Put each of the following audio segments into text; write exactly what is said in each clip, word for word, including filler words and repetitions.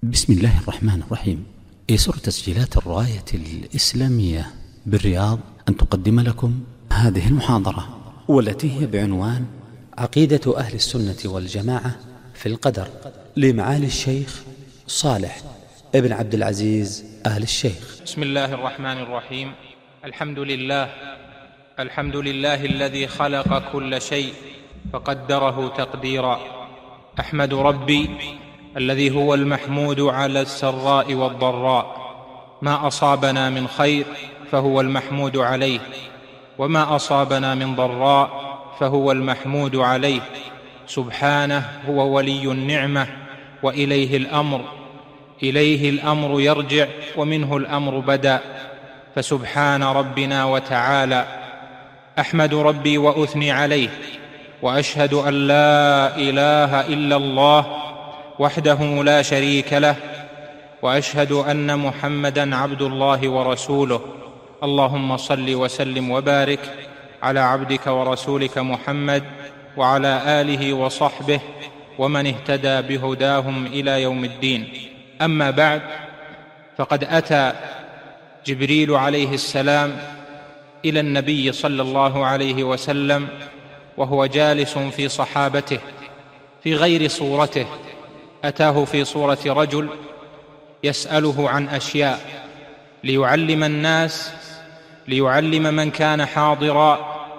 بسم الله الرحمن الرحيم. يسر تسجيلات الراية الإسلامية بالرياض أن تقدم لكم هذه المحاضرة، والتي هي بعنوان عقيدة أهل السنة والجماعة في القدر، لمعالي الشيخ صالح ابن عبد العزيز آل الشيخ. بسم الله الرحمن الرحيم. الحمد لله الحمد لله الذي خلق كل شيء فقدره تقديرا. أحمد ربي الذي هو المحمود على السراء والضراء. ما أصابنا من خير فهو المحمود عليه، وما أصابنا من ضراء فهو المحمود عليه. سبحانه هو ولي النعمة وإليه الأمر إليه الأمر يرجع ومنه الأمر بدأ، فسبحان ربنا وتعالى. أحمد ربي وأثني عليه، وأشهد أن لا إله إلا الله وحده لا شريك له، وأشهد أن محمدًا عبد الله ورسوله. اللهم صل وسلم وبارك على عبدك ورسولك محمد وعلى آله وصحبه ومن اهتدى بهداهم إلى يوم الدين. أما بعد، فقد أتى جبريل عليه السلام إلى النبي صلى الله عليه وسلم وهو جالس في صحابته في غير صورته. أتاه في صورة رجل يسأله عن أشياء ليعلم الناس، ليعلم من كان حاضرا،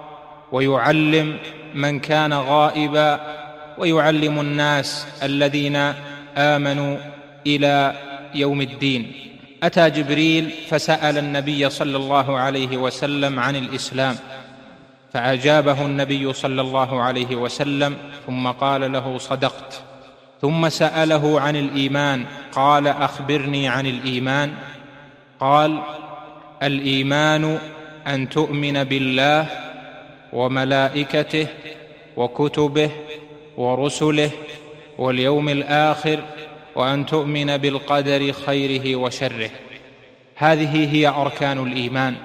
ويعلم من كان غائبا، ويعلم الناس الذين آمنوا إلى يوم الدين. أتى جبريل فسأل النبي صلى الله عليه وسلم عن الإسلام، فأجابه النبي صلى الله عليه وسلم، ثم قال له: صدقت. ثم سأله عن الإيمان، قال: أخبرني عن الإيمان. قال: الإيمان أن تؤمن بالله وملائكته وكتبه ورسله واليوم الآخر، وأن تؤمن بالقدر خيره وشره. هذه هي أركان الإيمان،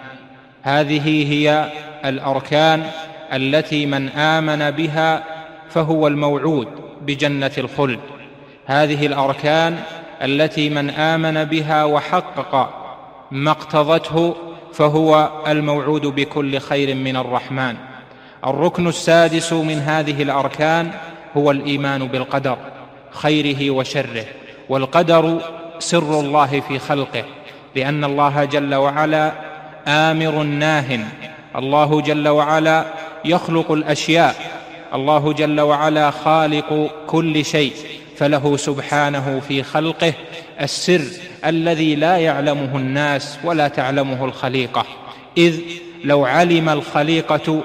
هذه هي الأركان التي من آمن بها فهو الموعود بجنة الخلد. هذه الأركان التي من آمن بها وحقق ما اقتضته فهو الموعود بكل خير من الرحمن. الركن السادس من هذه الأركان هو الإيمان بالقدر خيره وشره. والقدر سر الله في خلقه، لأن الله جل وعلا آمر ناه. الله جل وعلا يخلق الأشياء، الله جل وعلا خالق كل شيء، فله سبحانه في خلقه السر الذي لا يعلمه الناس ولا تعلمه الخليقة. إذ لو علم الخليقة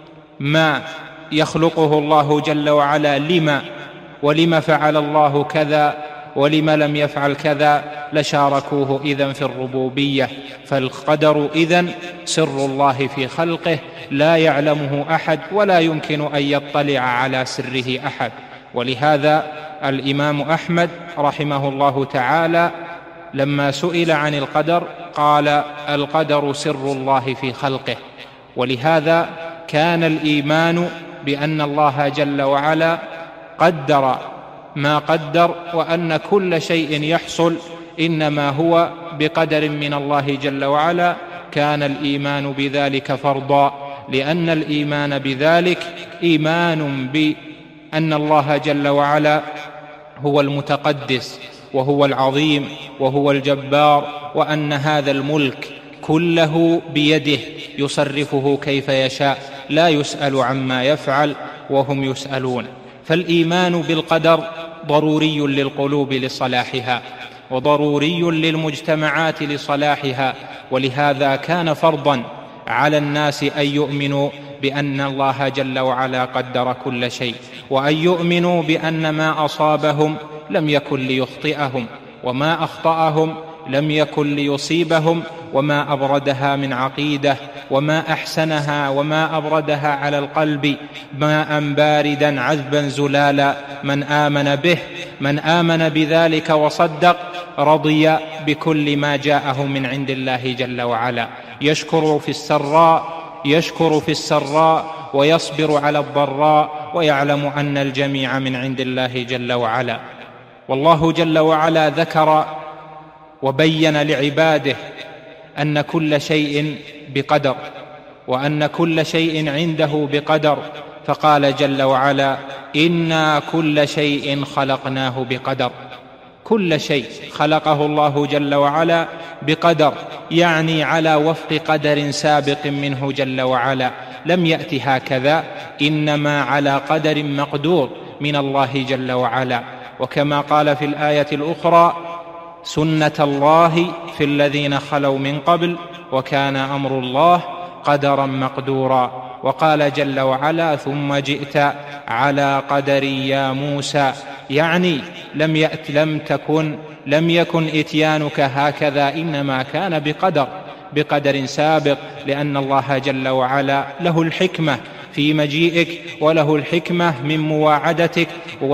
ما يخلقه الله جل وعلا لما ولما فعل الله كذا ولما لم يفعل كذا لشاركوه إذن في الربوبية. فالقدر إذن سر الله في خلقه لا يعلمه أحد، ولا يمكن أن يطلع على سره أحد. ولهذا الإمام أحمد رحمه الله تعالى لما سئل عن القدر قال: القدر سر الله في خلقه. ولهذا كان الإيمان بأن الله جل وعلا قدر ما قدر، وأن كل شيء يحصل إنما هو بقدر من الله جل وعلا، كان الإيمان بذلك فرضا، لأن الإيمان بذلك إيمان بأن الله جل وعلا هو المتقدس وهو العظيم وهو الجبار، وأن هذا الملك كله بيده يصرفه كيف يشاء، لا يسأل عما يفعل وهم يسألون. فالإيمان بالقدر ضروري للقلوب لصلاحها، وضروري للمجتمعات لصلاحها. ولهذا كان فرضا على الناس أن يؤمنوا بأن الله جل وعلا قدر كل شيء، وأن يؤمنوا بأن ما أصابهم لم يكن ليخطئهم، وما أخطأهم لم يكن ليصيبهم، وما أبردها من عقيدة، وما أحسنها وما أبردها على القلب ماء باردا عذبا زلالا. من آمن به من آمن بذلك وصدق رضي بكل ما جاءه من عند الله جل وعلا. يشكر في السراء يشكر في السراء ويصبر على الضراء، ويعلم أن الجميع من عند الله جل وعلا. والله جل وعلا ذكر وبين لعباده أن كل شيء بقدر، وأن كل شيء عنده بقدر، فقال جل وعلا: إنا كل شيء خلقناه بقدر. كل شيء خلقه الله جل وعلا بقدر، يعني على وفق قدر سابق منه جل وعلا، لم يأت هكذا، إنما على قدر مقدور من الله جل وعلا. وكما قال في الآية الأخرى: سنة الله في الذين خلوا من قبل وكان أمر الله قدرا مقدورا. وقال جل وعلا: ثم جئت على قدر يا موسى، يعني لم يأت لم تكن لم يكن إتيانك هكذا، إنما كان بقدر بقدر سابق، لأن الله جل وعلا له الحكمة في مجيئك وله الحكمة من مواعدتك،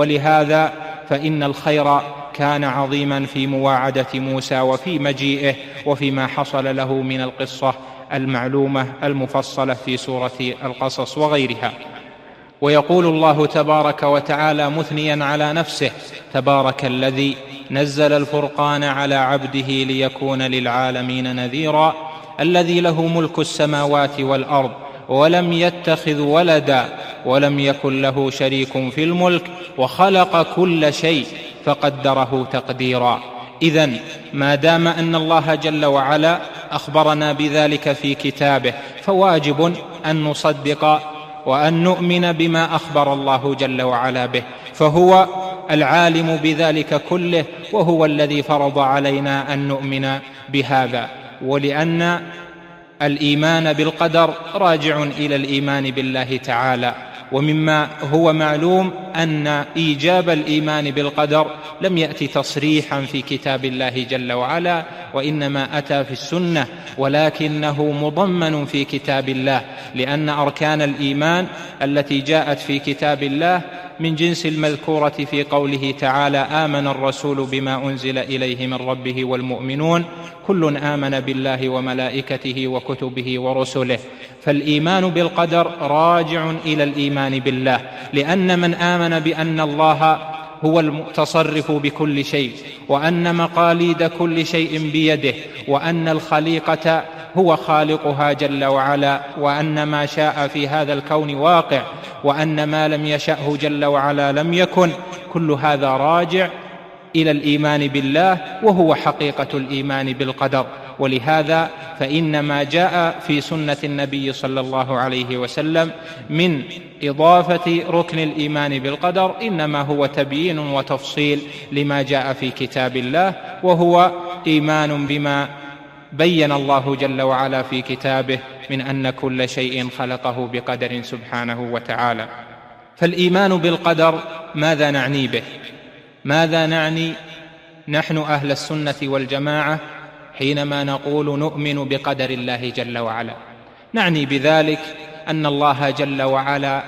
ولهذا فإن الخير كان عظيما في مواعدة موسى وفي مجيئه وفيما حصل له من القصة المعلومة المفصلة في سورة القصص وغيرها. ويقول الله تبارك وتعالى مثنيا على نفسه: تبارك الذي نزل الفرقان على عبده ليكون للعالمين نذيرا، الذي له ملك السماوات والأرض ولم يتخذ ولدا ولم يكن له شريك في الملك وخلق كل شيء فقدره تقديرا. إذن ما دام أن الله جل وعلا أخبرنا بذلك في كتابه، فواجب أن نصدق وأن نؤمن بما أخبر الله جل وعلا به، فهو العالم بذلك كله، وهو الذي فرض علينا أن نؤمن بهذا. ولأن الإيمان بالقدر راجع إلى الإيمان بالله تعالى، ومما هو معلوم أن إيجاب الإيمان بالقدر لم يأتي تصريحا في كتاب الله جل وعلا، وإنما أتى في السنة، ولكنه مضمن في كتاب الله، لأن أركان الإيمان التي جاءت في كتاب الله من جنس المذكورة في قوله تعالى: آمن الرسول بما أنزل إليه من ربه والمؤمنون كل آمن بالله وملائكته وكتبه ورسله. فالإيمان بالقدر راجع إلى الإيمان بالله، لأن من آمن بأن الله هو المتصرف بكل شيء، وأن مقاليد كل شيء بيده، وأن الخليقة هو خالقها جل وعلا، وأن ما شاء في هذا الكون واقع، وأن ما لم يشأه جل وعلا لم يكن، كل هذا راجع إلى الإيمان بالله، وهو حقيقة الإيمان بالقدر. ولهذا فإن ما جاء في سنة النبي صلى الله عليه وسلم من إضافة ركن الإيمان بالقدر إنما هو تبيين وتفصيل لما جاء في كتاب الله، وهو إيمان بما بين الله جل وعلا في كتابه من أن كل شيء خلقه بقدر سبحانه وتعالى. فالإيمان بالقدر ماذا نعني به؟ ماذا نعني نحن أهل السنة والجماعة حينما نقول نؤمن بقدر الله جل وعلا؟ نعني بذلك أن الله جل وعلا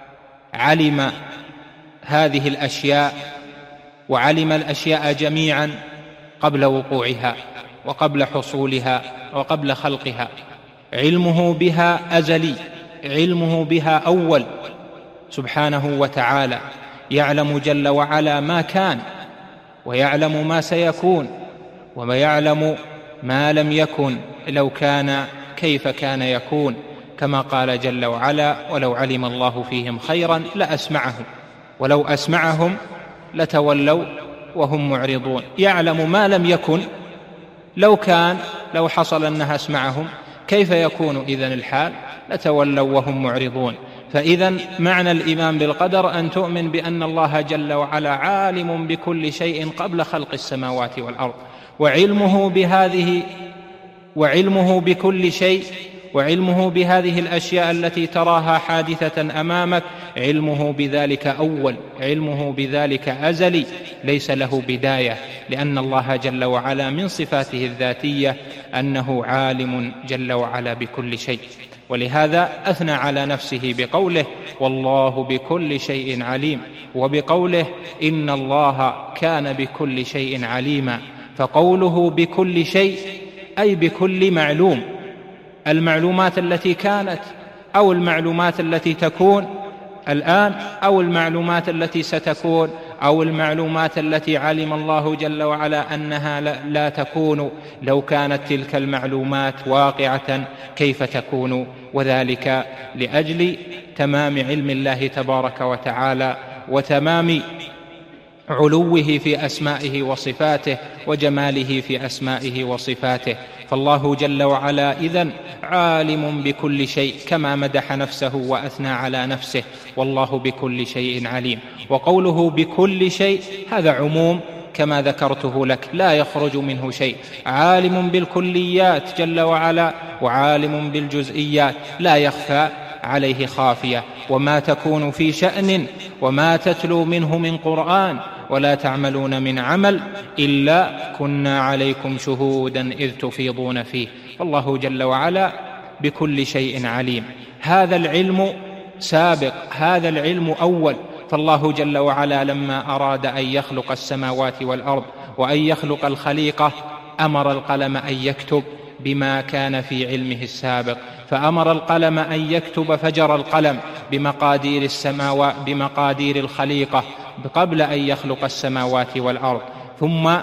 علم هذه الأشياء، وعلم الأشياء جميعا قبل وقوعها وقبل حصولها وقبل خلقها. علمه بها أزلي، علمه بها أول سبحانه وتعالى، يعلم جل وعلا ما كان، ويعلم ما سيكون، ويعلم ما لم يكن لو كان كيف كان يكون، كما قال جل وعلا: ولو علم الله فيهم خيرا لأسمعهم ولو أسمعهم لتولوا وهم معرضون. يعلم ما لم يكن، لو كان لو حصل أنها أسمعهم كيف يكون إذن الحال؟ لتولوا وهم معرضون. فإذن معنى الإيمان بالقدر أن تؤمن بأن الله جل وعلا عالم بكل شيء قبل خلق السماوات والأرض، وعلمه بهذه وعلمه بكل شيء وعلمه بهذه الأشياء التي تراها حادثة أمامك، علمه بذلك أول، علمه بذلك أزلي، ليس له بداية، لأن الله جل وعلا من صفاته الذاتية أنه عالم جل وعلا بكل شيء. ولهذا أثنى على نفسه بقوله: والله بكل شيء عليم، وبقوله: إن الله كان بكل شيء عليما. فقوله بكل شيء أي بكل معلوم، المعلومات التي كانت أو المعلومات التي تكون الآن أو المعلومات التي ستكون أو المعلومات التي علم الله جل وعلا أنها لا تكون، لو كانت تلك المعلومات واقعة كيف تكون؟ وذلك لأجل تمام علم الله تبارك وتعالى وتمام علوه في أسمائه وصفاته وجماله في أسمائه وصفاته. فالله جل وعلا إذن عالم بكل شيء كما مدح نفسه وأثنى على نفسه، والله بكل شيء عليم. وقوله بكل شيء هذا عموم كما ذكرته لك، لا يخرج منه شيء. عالم بالكليات جل وعلا وعالم بالجزئيات، لا يخفى عليه خافية. وما تكون في شأن وما تتلو منه من قرآن ولا تعملون من عمل إلا كنا عليكم شهودا إذ تفيضون فيه. فالله جل وعلا بكل شيء عليم. هذا العلم سابق، هذا العلم أول. فالله جل وعلا لما أراد أن يخلق السماوات والأرض وأن يخلق الخليقة أمر القلم أن يكتب بما كان في علمه السابق، فأمر القلم أن يكتب فجر القلم بمقادير السماوات بمقادير الخليقة قبل أن يخلق السماوات والأرض. ثم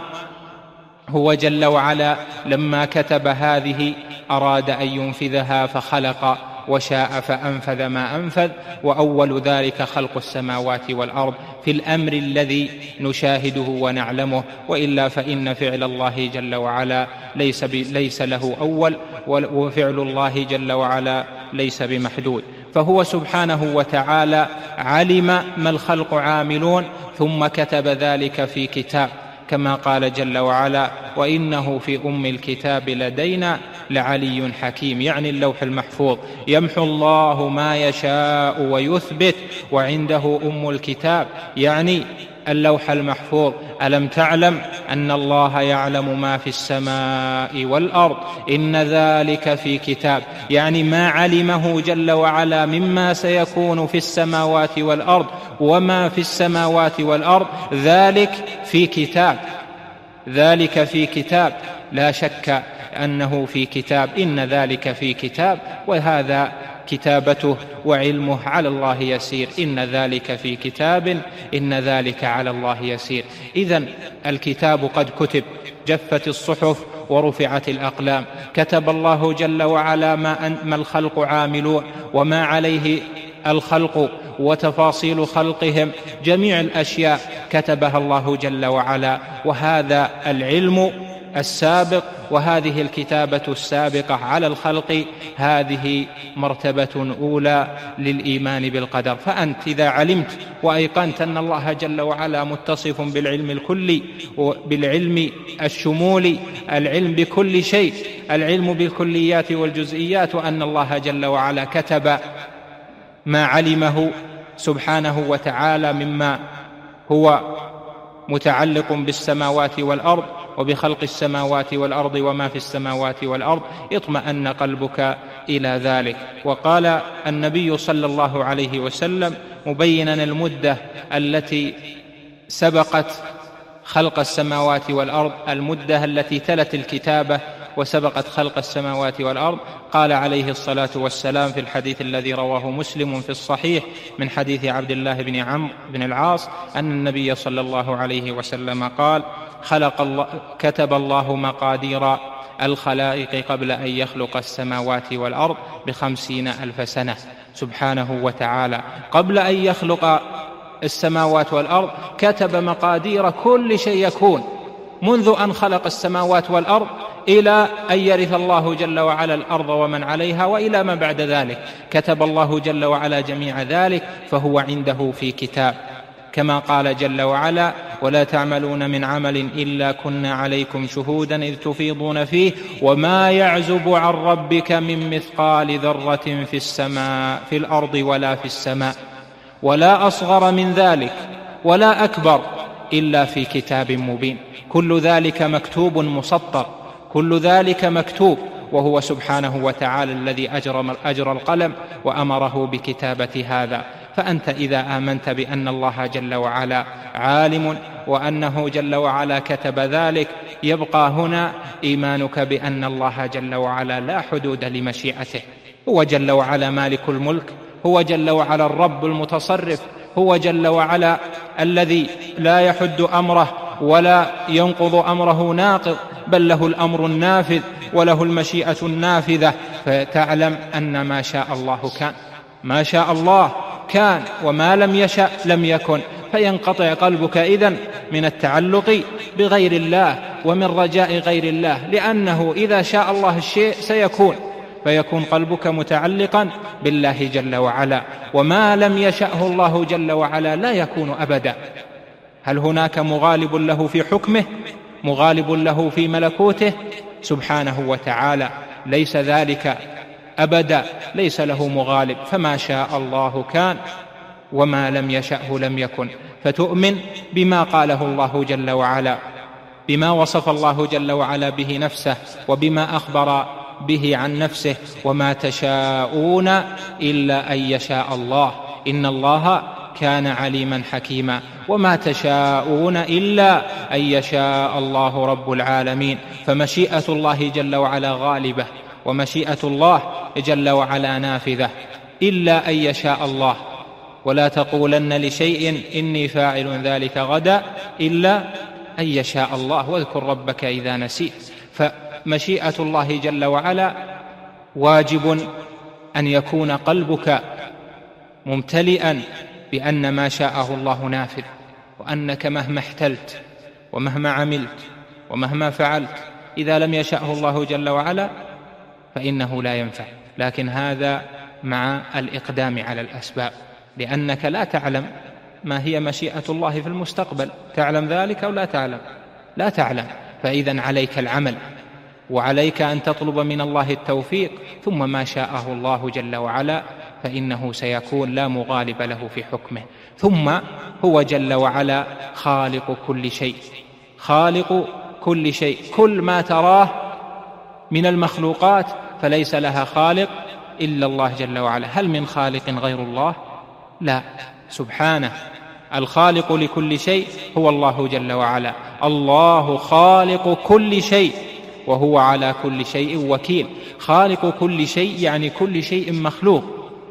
هو جل وعلا لما كتب هذه أراد أن ينفذها فخلق وشاء فأنفذ ما أنفذ، وأول ذلك خلق السماوات والأرض في الأمر الذي نشاهده ونعلمه، وإلا فإن فعل الله جل وعلا ليس, ليس له أول، وفعل الله جل وعلا ليس بمحدود. فهو سبحانه وتعالى علم ما الخلق عاملون ثم كتب ذلك في كتاب، كما قال جل وعلا وإنه في أم الكتاب لدينا لعلي حكيم، يعني اللوح المحفوظ. يمحو الله ما يشاء ويثبت وعنده أم الكتاب، يعني اللوح المحفوظ. ألم تعلم أن الله يعلم ما في السماء والأرض إن ذلك في كتاب، يعني ما علمه جل وعلا مما سيكون في السماوات والأرض وما في السماوات والأرض ذلك في كتاب، ذلك في كتاب، لا شك أنه في كتاب، إن ذلك في كتاب. وهذا كتابته وعلمه على الله يسير، إن ذلك في كتاب إن ذلك على الله يسير. إذن الكتاب قد كتب، جفت الصحف ورفعت الأقلام، كتب الله جل وعلا ما, ما الخلق عاملون وما عليه الخلق وتفاصيل خلقهم، جميع الأشياء كتبها الله جل وعلا. وهذا العلم السابق وهذه الكتابة السابقة على الخلق هذه مرتبة أولى للإيمان بالقدر. فأنت إذا علمت وأيقنت أن الله جل وعلا متصف بالعلم الكلي وبالعلم الشمولي، العلم بكل شيء، العلم بالكليات والجزئيات، وأن الله جل وعلا كتب ما علمه سبحانه وتعالى مما هو متعلق بالسماوات والأرض وبخلق السماوات والأرض وما في السماوات والأرض، اطمأن قلبك إلى ذلك. وقال النبي صلى الله عليه وسلم مبينا المدة التي سبقت خلق السماوات والأرض، المدة التي تلت الكتابة وسبقت خلق السماوات والأرض، قال عليه الصلاة والسلام في الحديث الذي رواه مسلم في الصحيح من حديث عبد الله بن عمرو بن العاص أن النبي صلى الله عليه وسلم قال خلق الله كتب الله مقادير الخلائق قبل أن يخلق السماوات والأرض بخمسين ألف سنة سبحانه وتعالى. قبل أن يخلق السماوات والأرض كتب مقادير كل شيء يكون منذ أن خلق السماوات والأرض إلى أن يرث الله جل وعلا الأرض ومن عليها وإلى ما بعد ذلك، كتب الله جل وعلا جميع ذلك، فهو عنده في كتاب، كما قال جل وعلا ولا تعملون من عمل إلا كنا عليكم شهودا إذ تفيضون فيه وما يعزب عن ربك من مثقال ذرة في السماء في الأرض ولا في السماء ولا أصغر من ذلك ولا أكبر إلا في كتاب مبين. كل ذلك مكتوب مسطر، كل ذلك مكتوب، وهو سبحانه وتعالى الذي أجرى, أجرى القلم وأمره بكتابة هذا. فأنت إذا آمنت بأن الله جل وعلا عالم وأنه جل وعلا كتب ذلك، يبقى هنا إيمانك بأن الله جل وعلا لا حدود لمشيئته، هو جل وعلا مالك الملك، هو جل وعلا الرب المتصرف، هو جل وعلا الذي لا يحد أمره ولا ينقض أمره ناقض، بل له الأمر النافذ وله المشيئة النافذة. فتعلم أن ما شاء الله كان، ما شاء الله كان، وما لم يشأ لم يكن. فينقطع قلبك إذن من التعلق بغير الله ومن رجاء غير الله، لأنه إذا شاء الله الشيء سيكون، فيكون قلبك متعلقا بالله جل وعلا. وما لم يشأه الله جل وعلا لا يكون أبدا. هل هناك مغالب له في حكمه، مغالب له في ملكوته؟ سبحانه وتعالى ليس ذلك أبدا، ليس له مغالب. فما شاء الله كان وما لم يشأه لم يكن. فتؤمن بما قاله الله جل وعلا، بما وصف الله جل وعلا به نفسه وبما أخبر به عن نفسه. وما تشاءون إلا أن يشاء الله، إن الله كان عليما حكيما. وما تشاءون إلا أن يشاء الله رب العالمين. فمشيئة الله جل وعلا غالبة، ومشيئة الله جل وعلا نافذة، إلا أن يشاء الله. ولا تقولن لشيء إني فاعل ذلك غدا إلا أن يشاء الله، واذكر ربك إذا نسيت. فمشيئة الله جل وعلا واجب أن يكون قلبك ممتلئا بأن ما شاءه الله نافذ، وأنك مهما احتلت ومهما عملت ومهما فعلت إذا لم يشأه الله جل وعلا فإنه لا ينفع. لكن هذا مع الإقدام على الأسباب، لأنك لا تعلم ما هي مشيئة الله في المستقبل. تعلم ذلك أو لا تعلم؟ لا تعلم. فإذن عليك العمل، وعليك أن تطلب من الله التوفيق، ثم ما شاءه الله جل وعلا فإنه سيكون، لا مغالب له في حكمه. ثم هو جل وعلا خالق كل شيء، خالق كل شيء. كل ما تراه من المخلوقات فليس لها خالق إلا الله جل وعلا. هل من خالق غير الله؟ لا، سبحانه. الخالق لكل شيء هو الله جل وعلا. الله خالق كل شيء وهو على كل شيء وكيل. خالق كل شيء يعني كل شيء مخلوق،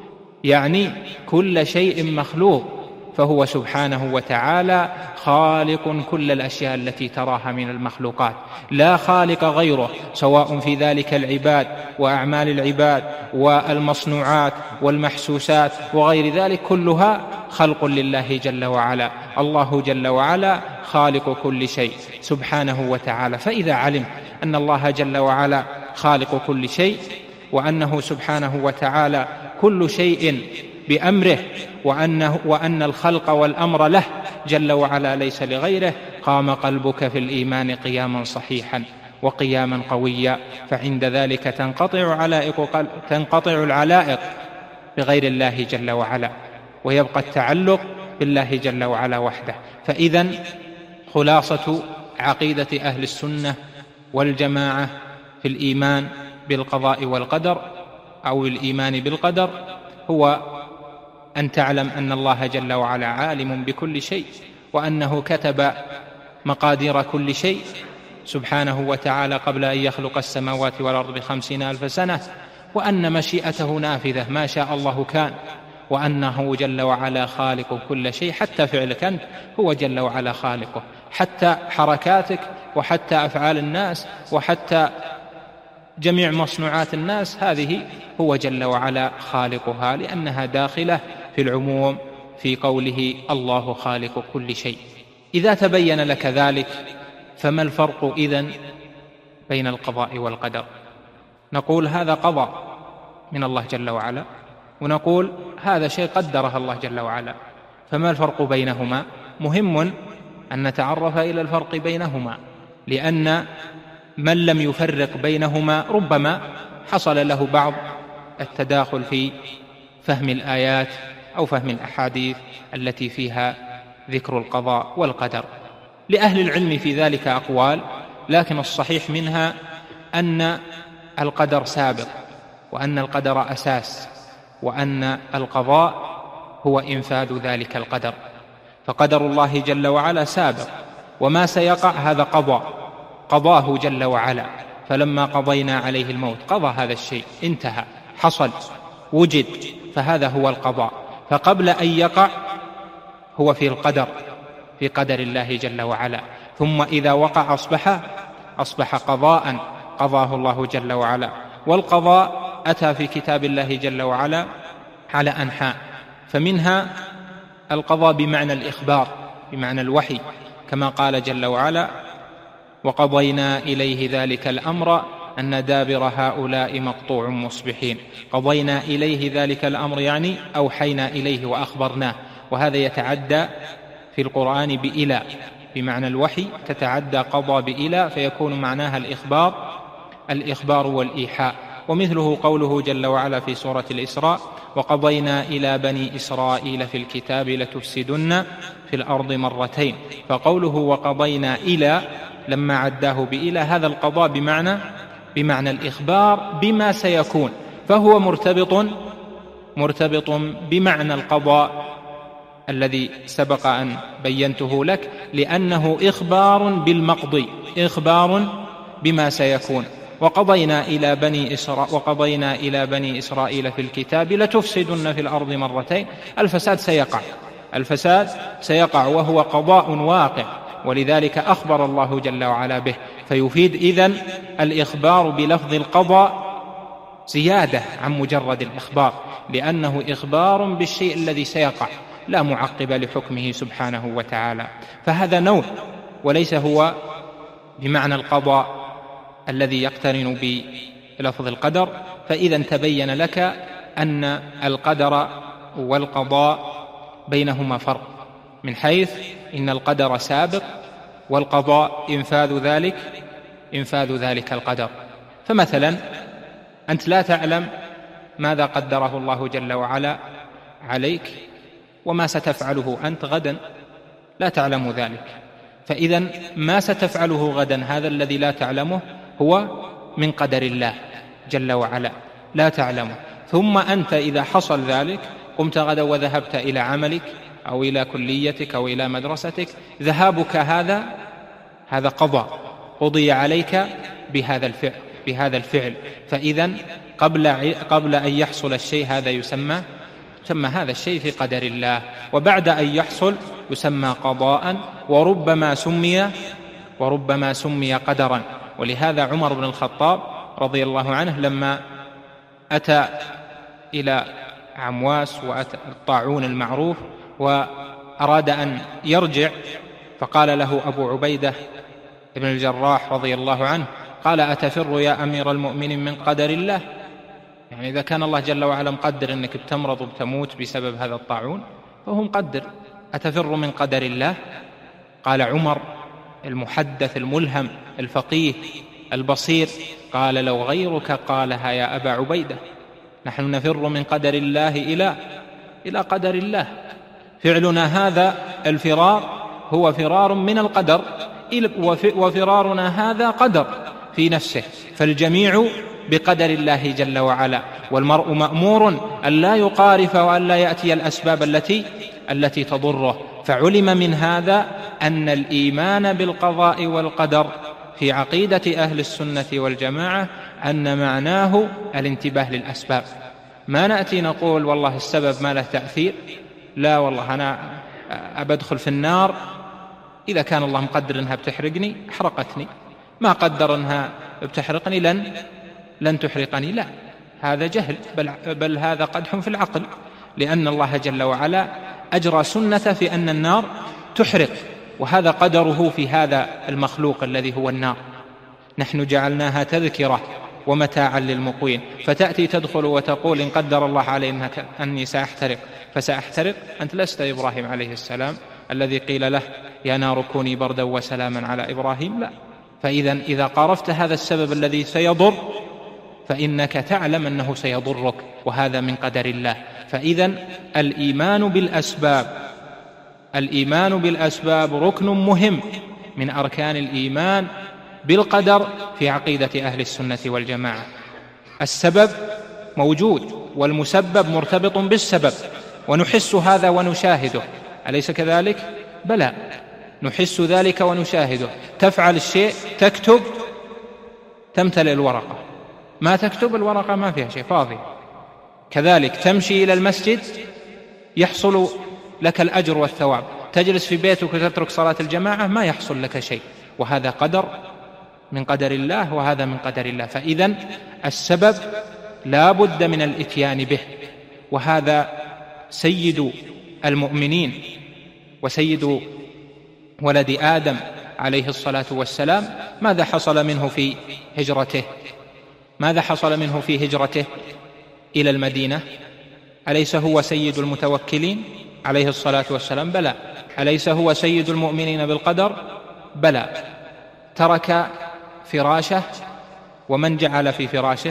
يعني كل شيء مخلوق. فهو سبحانه وتعالى خالق كل الأشياء التي تراها من المخلوقات، لا خالق غيره، سواء في ذلك العباد وأعمال العباد والمصنوعات والمحسوسات وغير ذلك، كلها خلق لله جل وعلا. الله جل وعلا خالق كل شيء سبحانه وتعالى. فإذا علم أن الله جل وعلا خالق كل شيء، وأنه سبحانه وتعالى كل شيء بأمره، وأنه وأن الخلق والأمر له جل وعلا ليس لغيره، قام قلبك في الإيمان قياما صحيحا وقياما قويا. فعند ذلك تنقطع علائق تنقطع العلائق بغير الله جل وعلا، ويبقى التعلق بالله جل وعلا وحده. فإذن خلاصة عقيدة أهل السنة والجماعة في الإيمان بالقضاء والقدر أو الإيمان بالقدر هو أن تعلم أن الله جل وعلا عالم بكل شيء، وأنه كتب مقادير كل شيء سبحانه وتعالى قبل أن يخلق السماوات والأرض بخمسين ألف سنة، وأن مشيئته نافذة، ما شاء الله كان، وأنه جل وعلا خالق كل شيء. حتى فعلك أنت هو جل وعلا خالقه، حتى حركاتك وحتى أفعال الناس وحتى جميع مصنوعات الناس هذه هو جل وعلا خالقها، لأنها داخلة في العموم في قوله الله خالق كل شيء. إذا تبين لك ذلك فما الفرق إذن بين القضاء والقدر؟ نقول هذا قضاء من الله جل وعلا، ونقول هذا شيء قدره الله جل وعلا. فما الفرق بينهما؟ مهم أن نتعرف إلى الفرق بينهما، لأن من لم يفرق بينهما ربما حصل له بعض التداخل في فهم الآيات أو فهم الأحاديث التي فيها ذكر القضاء والقدر. لأهل العلم في ذلك أقوال، لكن الصحيح منها أن القدر سابق، وأن القدر أساس، وأن القضاء هو إنفاذ ذلك القدر. فقدر الله جل وعلا سابق، وما سيقع هذا قضاء قضاه جل وعلا. فلما قضينا عليه الموت قضى هذا الشيء، انتهى، حصل، وجد، فهذا هو القضاء. فقبل أن يقع هو في القدر، في قدر الله جل وعلا. ثم إذا وقع أصبح أصبح قضاء قضاه الله جل وعلا. والقضاء أتى في كتاب الله جل وعلا على أنحاء، فمنها القضاء بمعنى الإخبار، بمعنى الوحي، كما قال جل وعلا: وقضينا إليه ذلك الأمر أن دابر هؤلاء مقطوع مصبحين. قضينا إليه ذلك الأمر يعني أوحينا إليه وأخبرناه، وهذا يتعدى في القرآن بإلى، بمعنى الوحي تتعدى قضى بإلى، فيكون معناها الإخبار الإخبار والإيحاء. ومثله قوله جل وعلا في سورة الإسراء: وقضينا إلى بني إسرائيل في الكتاب لتفسدن في الأرض مرتين. فقوله وقضينا إلى لما عداه بإلى، هذا القضاء بمعنى بمعنى الإخبار بما سيكون، فهو مرتبط مرتبط بمعنى القضاء الذي سبق أن بينته لك، لأنه إخبار بالمقضي، إخبار بما سيكون. وقضينا إلى بني إسرائيل وقضينا إلى بني إسرائيل في الكتاب لتفسدن في الأرض مرتين. الفساد سيقع، الفساد سيقع وهو قضاء واقع، ولذلك أخبر الله جل وعلا به. فيفيد إذن الإخبار بلفظ القضاء زيادة عن مجرد الإخبار، لأنه إخبار بالشيء الذي سيقع، لا معقب لحكمه سبحانه وتعالى. فهذا نوع، وليس هو بمعنى القضاء الذي يقترن بلفظ القدر. فإذا تبين لك أن القدر والقضاء بينهما فرق، من حيث إن القدر سابق، والقضاء إنفاذ ذلك إنفاذ ذلك القدر. فمثلا أنت لا تعلم ماذا قدره الله جل وعلا عليك وما ستفعله أنت غدا، لا تعلم ذلك. فإذا ما ستفعله غدا هذا الذي لا تعلمه هو من قدر الله جل وعلا، لا تعلمه. ثم أنت إذا حصل ذلك قمت غدا وذهبت إلى عملك أو إلى كليتك أو إلى مدرستك، ذهابك هذا هذا قضاء، قضي عليك بهذا الفعل بهذا الفعل فإذا قبل قبل أن يحصل الشيء هذا يسمى يسمى هذا الشيء في قدر الله، وبعد أن يحصل يسمى قضاء، وربما سمي وربما سمي قدرا. ولهذا عمر بن الخطاب رضي الله عنه لما أتى إلى عمواس وأتى الطاعون المعروف وأراد أن يرجع، فقال له أبو عبيدة بن الجراح رضي الله عنه، قال: أتفر يا أمير المؤمنين من قدر الله؟ يعني إذا كان الله جل وعلا مقدر أنك بتمرض وبتموت بسبب هذا الطاعون فهو مقدر، أتفر من قدر الله؟ قال عمر المحدث الملهم الفقيه البصير، قال: لو غيرك قالها يا أبا عبيدة، نحن نفر من قدر الله إلى إلى قدر الله. فعلنا هذا الفرار هو فرار من القدر، وفرارنا هذا قدر في نفسه، فالجميع بقدر الله جل وعلا. والمرء مأمور أن لا يقارف وأن لا يأتي الأسباب التي التي تضره. فعلم من هذا أن الإيمان بالقضاء والقدر في عقيدة أهل السنة والجماعة أن معناه الانتباه للأسباب. ما نأتي نقول والله السبب ما له تأثير، لا والله أنا أبدخل في النار، إذا كان الله مقدر أنها بتحرقني حرقتني، ما قدر أنها بتحرقني لن لن تحرقني. لا، هذا جهل، بل, بل هذا قدح في العقل، لأن الله جل وعلا أجرى سنة في أن النار تحرق، وهذا قدره في هذا المخلوق الذي هو النار. نحن جعلناها تذكرة ومتاعا للمقوين، فتأتي تدخل وتقول إن قدر الله علي أني سأحترق فسأحترق. أنت لست إبراهيم عليه السلام الذي قيل له يا نار كوني بردا وسلاما على إبراهيم، لا. فإذا إذا قارفت هذا السبب الذي سيضر فإنك تعلم أنه سيضرك، وهذا من قدر الله. فإذا الإيمان بالأسباب الإيمان بالأسباب ركن مهم من أركان الإيمان بالقدر في عقيدة أهل السنة والجماعة. السبب موجود والمسبب مرتبط بالسبب، ونحس هذا ونشاهده، أليس كذلك؟ بلى، نحس ذلك ونشاهده. تفعل الشيء، تكتب، تمتلئ الورقة، ما تكتب الورقة ما فيها شيء، فاضي. كذلك تمشي إلى المسجد، يحصل لك الأجر والثواب، تجلس في بيتك وتترك صلاة الجماعة ما يحصل لك شيء، وهذا قدر من قدر الله وهذا من قدر الله. فإذن السبب لا بد من الإتيان به، وهذا سيد المؤمنين وسيد ولد آدم عليه الصلاة والسلام. ماذا حصل منه في هجرته؟ ماذا حصل منه في هجرته إلى المدينة؟ أليس هو سيد المتوكلين عليه الصلاة والسلام؟ بلى. أليس هو سيد المؤمنين بالقدر؟ بلى. ترك فراشه، ومن جعل في فراشه؟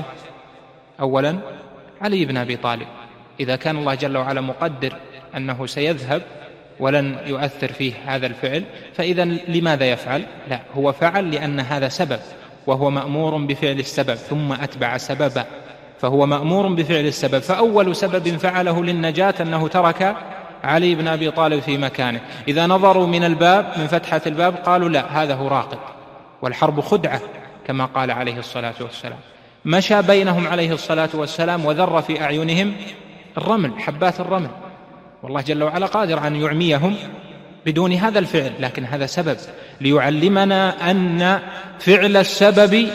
أولا علي بن أبي طالب. إذا كان الله جل وعلا مقدر أنه سيذهب ولن يؤثر فيه هذا الفعل، فإذا لماذا يفعل؟ لا، هو فعل لأن هذا سبب، وهو مأمور بفعل السبب ثم أتبع سببا، فهو مأمور بفعل السبب. فأول سبب فعله للنجاة أنه ترك علي بن أبي طالب في مكانه. إذا نظروا من الباب، من فتحة الباب، قالوا لا، هذا هو راقد، والحرب خدعة كما قال عليه الصلاة والسلام. مشى بينهم عليه الصلاة والسلام وذر في أعينهم الرمل، حبات الرمل، والله جل وعلا قادر أن يعميهم بدون هذا الفعل، لكن هذا سبب ليعلمنا أن فعل السبب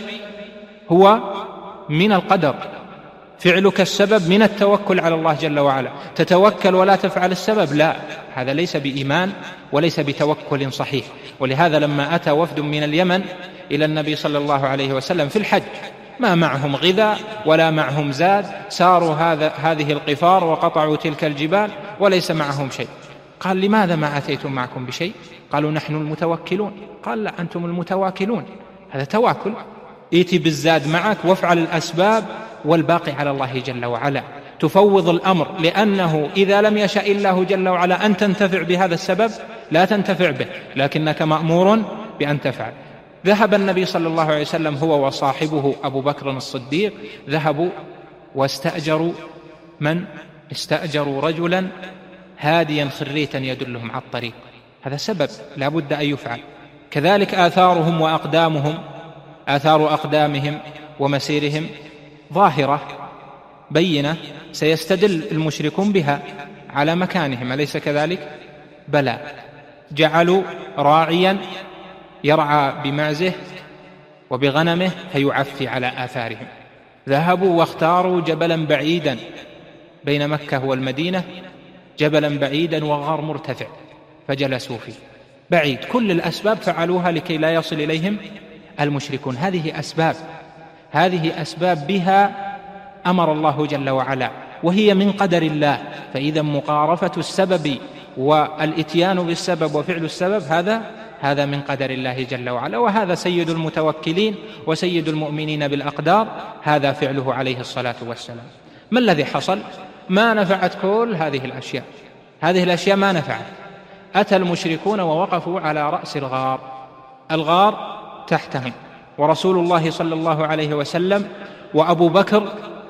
هو من القدر. فعلك السبب من التوكل على الله جل وعلا. تتوكل ولا تفعل السبب، لا، هذا ليس بإيمان وليس بتوكل صحيح. ولهذا لما أتى وفد من اليمن إلى النبي صلى الله عليه وسلم في الحج، ما معهم غذاء ولا معهم زاد، ساروا هذا هذه القفار وقطعوا تلك الجبال وليس معهم شيء. قال لماذا ما أتيتم معكم بشيء؟ قالوا نحن المتوكلون. قال لا، أنتم المتواكلون، هذا تواكل، ائتي بالزاد معك وافعل الأسباب والباقي على الله جل وعلا. تفوض الأمر، لأنه إذا لم يشاء الله جل وعلا أن تنتفع بهذا السبب لا تنتفع به، لكنك مأمور بأن تفعل. ذهب النبي صلى الله عليه وسلم هو وصاحبه أبو بكر الصديق، ذهبوا واستأجروا من؟ استأجروا رجلا هاديا خريتا يدلهم على الطريق، هذا سبب لا بد أن يفعل. كذلك آثارهم وأقدامهم، آثار أقدامهم ومسيرهم ظاهرة بينة، سيستدل المشركون بها على مكانهم، أليس كذلك؟ بلى. جعلوا راعيا يرعى بمعزه وبغنمه فيعفي على آثارهم. ذهبوا واختاروا جبلا بعيدا بين مكة والمدينة، جبلا بعيدا وغار مرتفع، فجلسوا فيه بعيد. كل الأسباب فعلوها لكي لا يصل إليهم المشركون. هذه أسباب، هذه أسباب بها أمر الله جل وعلا، وهي من قدر الله. فإذا مقارفة السبب والإتيان بالسبب وفعل السبب هذا هذا من قدر الله جل وعلا، وهذا سيد المتوكلين وسيد المؤمنين بالأقدار، هذا فعله عليه الصلاة والسلام. ما الذي حصل؟ ما نفعت كل هذه الأشياء، هذه الأشياء ما نفعت. أتى المشركون ووقفوا على رأس الغار، الغار تحتهم، ورسول الله صلى الله عليه وسلم وأبو بكر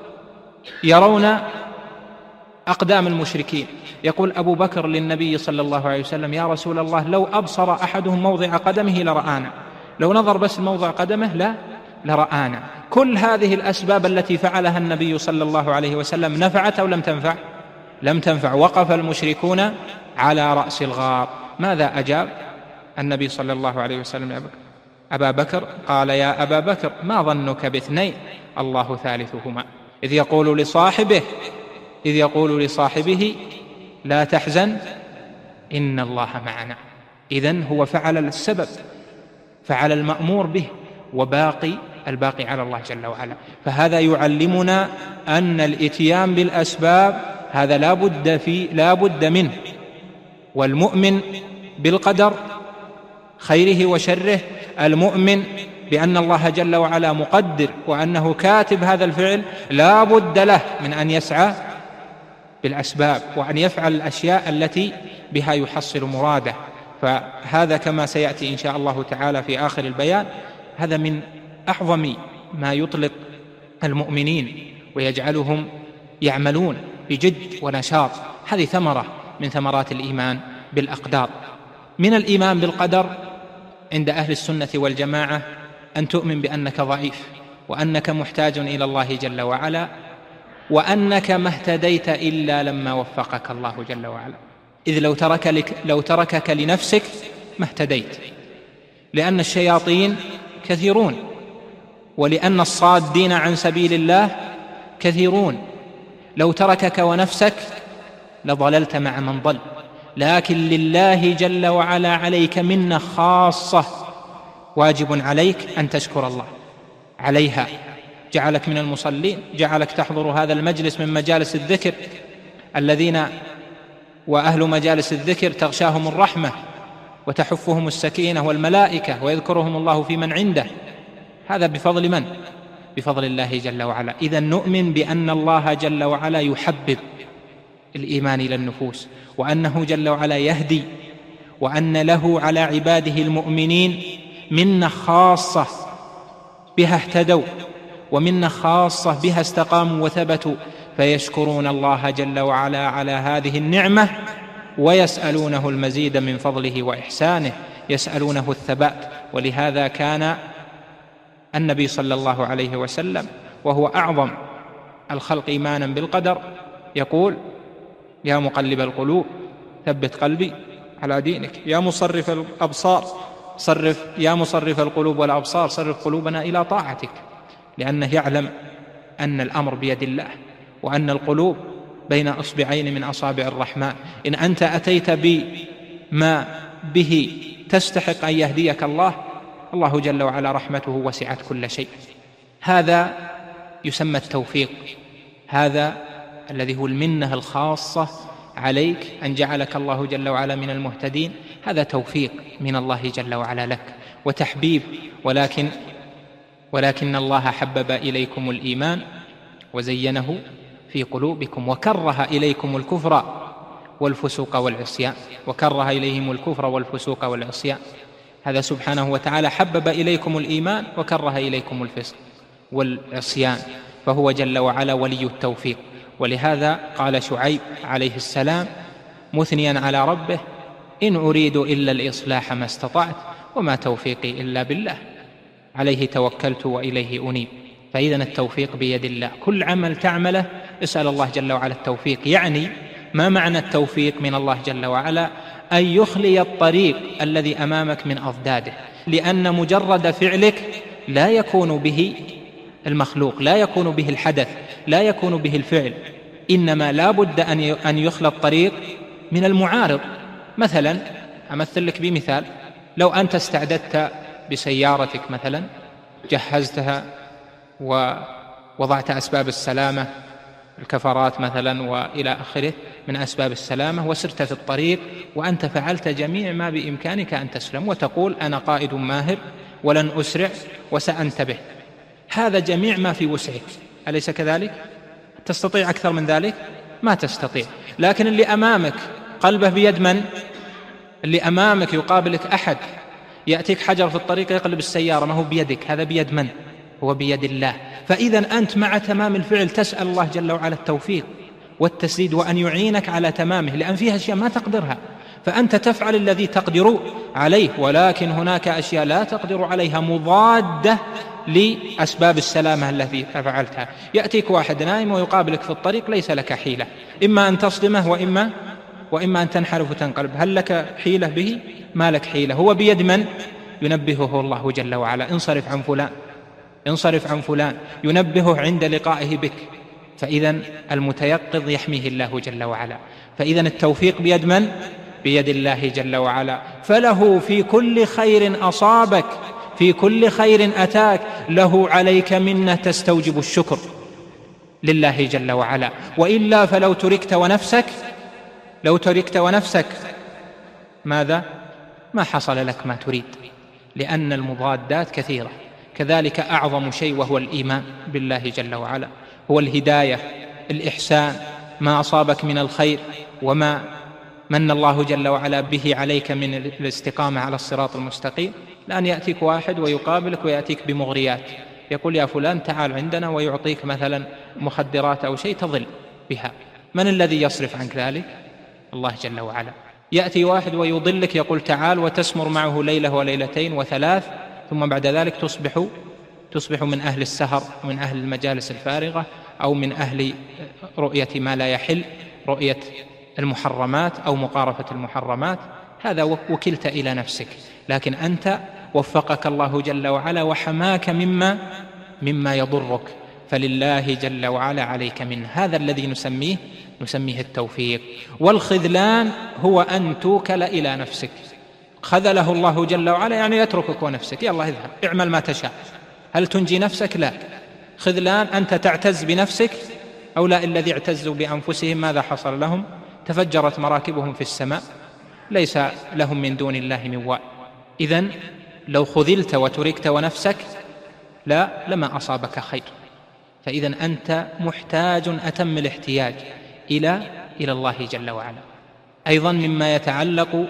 يرون أقدام المشركين. يقول أبو بكر للنبي صلى الله عليه وسلم: يا رسول الله، لو أبصر أحدهم موضع قدمه لرآنا، لو نظر بس موضع قدمه لا لرآنا. كل هذه الأسباب التي فعلها النبي صلى الله عليه وسلم نفعت أو لم تنفع؟ لم تنفع. وقف المشركون على رأس الغار. ماذا أجاب النبي صلى الله عليه وسلم يا بكر؟ أبا بكر قال: يا أبا بكر، ما ظنك باثنين الله ثالثهما، إذ يقول لصاحبه إذ يقول لصاحبه لا تحزن إن الله معنا. إذن هو فعل السبب، فعل المأمور به، وباقي الباقي على الله جل وعلا. فهذا يعلمنا أن الإتيان بالأسباب هذا لا بد فيه لا بد منه. والمؤمن بالقدر خيره وشره، المؤمن بأن الله جل وعلا مقدر وأنه كاتب هذا الفعل، لا بد له من أن يسعى بالأسباب وأن يفعل الأشياء التي بها يحصل مراده. فهذا كما سيأتي إن شاء الله تعالى في آخر البيان، هذا من أعظم ما يطلق المؤمنين ويجعلهم يعملون بجد ونشاط. هذه ثمرة من ثمرات الإيمان بالأقدار. من الإيمان بالقدر عند أهل السنة والجماعة أن تؤمن بأنك ضعيف، وأنك محتاج إلى الله جل وعلا، وأنك ما اهتديت إلا لما وفقك الله جل وعلا. إذ لو ترك لك لو تركك لنفسك ما اهتديت، لأن الشياطين كثيرون، ولأن الصادين عن سبيل الله كثيرون. لو تركك ونفسك لضللت مع من ضل، لكن لله جل وعلا عليك منة خاصة، واجب عليك أن تشكر الله عليها. جعلك من المصلين، جعلك تحضر هذا المجلس من مجالس الذكر، الذين وأهل مجالس الذكر تغشاهم الرحمة وتحفهم السكينة والملائكة ويذكرهم الله في من عنده. هذا بفضل من؟ بفضل الله جل وعلا. إذن نؤمن بأن الله جل وعلا يحبب الإيمان إلى النفوس، وأنه جل وعلا يهدي، وأن له على عباده المؤمنين منة خاصة بها اهتدوا، ومنة خاصة بها استقاموا وثبتوا، فيشكرون الله جل وعلا على هذه النعمة ويسألونه المزيد من فضله وإحسانه، يسألونه الثبات. ولهذا كان النبي صلى الله عليه وسلم وهو أعظم الخلق إيمانا بالقدر يقول: يا مقلب القلوب ثبت قلبي على دينك، يا مصرف الأبصار صرف يا مصرف القلوب والأبصار صرف قلوبنا إلى طاعتك، لأنه يعلم أن الأمر بيد الله، وأن القلوب بين أصبعين من أصابع الرحمن. إن أنت أتيت بما به تستحق أن يهديك الله، الله جل وعلا رحمته وسعت كل شيء. هذا يسمى التوفيق، هذا الذي هو المنة الخاصة عليك أن جعلك الله جل وعلا من المهتدين. هذا توفيق من الله جل وعلا لك وتحبيب، ولكن ولكن الله حبب إليكم الإيمان وزينه في قلوبكم وكره إليكم الكفر والفسوق والعصيان وكره إليهم الكفر والفسوق والعصيان. هذا سبحانه وتعالى حبب إليكم الإيمان وكره إليكم الفسق والعصيان، فهو جل وعلا ولي التوفيق. ولهذا قال شعيب عليه السلام مثنيا على ربه: إن أريد إلا الإصلاح ما استطعت وما توفيقي إلا بالله، عليه توكلت وإليه أنيب. فإذا التوفيق بيد الله، كل عمل تعمله اسأل الله جل وعلا التوفيق. يعني ما معنى التوفيق من الله جل وعلا؟ أن يخلي الطريق الذي أمامك من أضداده، لأن مجرد فعلك لا يكون به المخلوق، لا يكون به الحدث، لا يكون به الفعل، إنما لا بد أن يخلى الطريق من المعارض. مثلا أمثل لك بمثال: لو أنت استعددت بسيارتك مثلا، جهزتها ووضعت أسباب السلامة، الكفرات مثلا وإلى آخره من أسباب السلامة، وسرت في الطريق وأنت فعلت جميع ما بإمكانك أن تسلم، وتقول: أنا قائد ماهر ولن أسرع وسأنتبه. هذا جميع ما في وسعك، أليس كذلك؟ تستطيع أكثر من ذلك؟ ما تستطيع. لكن اللي أمامك قلبه بيد من؟ اللي أمامك يقابلك أحد، يأتيك حجر في الطريق يقلب السيارة، ما هو بيدك، هذا بيد من؟ هو بيد الله. فإذا أنت مع تمام الفعل تسأل الله جل وعلا التوفيق والتسديد وأن يعينك على تمامه، لأن فيها أشياء ما تقدرها، فأنت تفعل الذي تقدر عليه، ولكن هناك أشياء لا تقدر عليها مضادة لأسباب السلامة التي فعلتها. يأتيك واحد نائم ويقابلك في الطريق، ليس لك حيلة، إما أن تصدمه وإما وإما أن تنحرف وتنقلب. هل لك حيلة به؟ ما لك حيلة. هو بيد من؟ ينبهه الله جل وعلا: انصرف عن فلان، انصرف عن فلان، ينبهه عند لقائه بك. فإذا المتيقظ يحميه الله جل وعلا. فإذا التوفيق بيد من؟ بيد الله جل وعلا. فله في كل خير أصابك، في كل خير أتاك، له عليك منة تستوجب الشكر لله جل وعلا. وإلا فلو تركت ونفسك لو تركت ونفسك ماذا؟ ما حصل لك ما تريد، لأن المضادات كثيرة. كذلك أعظم شيء وهو الإيمان بالله جل وعلا، هو الهداية، الإحسان، ما أصابك من الخير وما من الله جل وعلا به عليك من الاستقامة على الصراط المستقيم. لأن يأتيك واحد ويقابلك ويأتيك بمغريات، يقول: يا فلان تعال عندنا، ويعطيك مثلا مخدرات أو شيء تضل بها. من الذي يصرف عنك ذلك؟ الله جل وعلا. يأتي واحد ويضلك، يقول: تعال، وتسمر معه ليلة وليلتين وثلاث، ثم بعد ذلك تصبح تصبح من أهل السهر ومن أهل المجالس الفارغة، أو من أهل رؤية ما لا يحل، رؤية المحرمات أو مقارفة المحرمات، هذا وكلت إلى نفسك، لكن أنت وفقك الله جل وعلا وحماك مما مما يضرك، فلله جل وعلا عليك منه. هذا الذي نسميه نسميه التوفيق. والخذلان هو أن توكل إلى نفسك، خذله الله جل وعلا يعني يتركك ونفسك، يلا اذهب اعمل ما تشاء. هل تنجي نفسك؟ لا. خذلان أنت تعتز بنفسك. أولئك الذي اعتزوا بأنفسهم ماذا حصل لهم؟ تفجرت مراكبهم في السماء، ليس لهم من دون الله من وال. إذن لو خذلت وتركت ونفسك لا لما أصابك خير. فإذن أنت محتاج أتم الاحتياج إلى إلى الله جل وعلا. أيضا مما يتعلق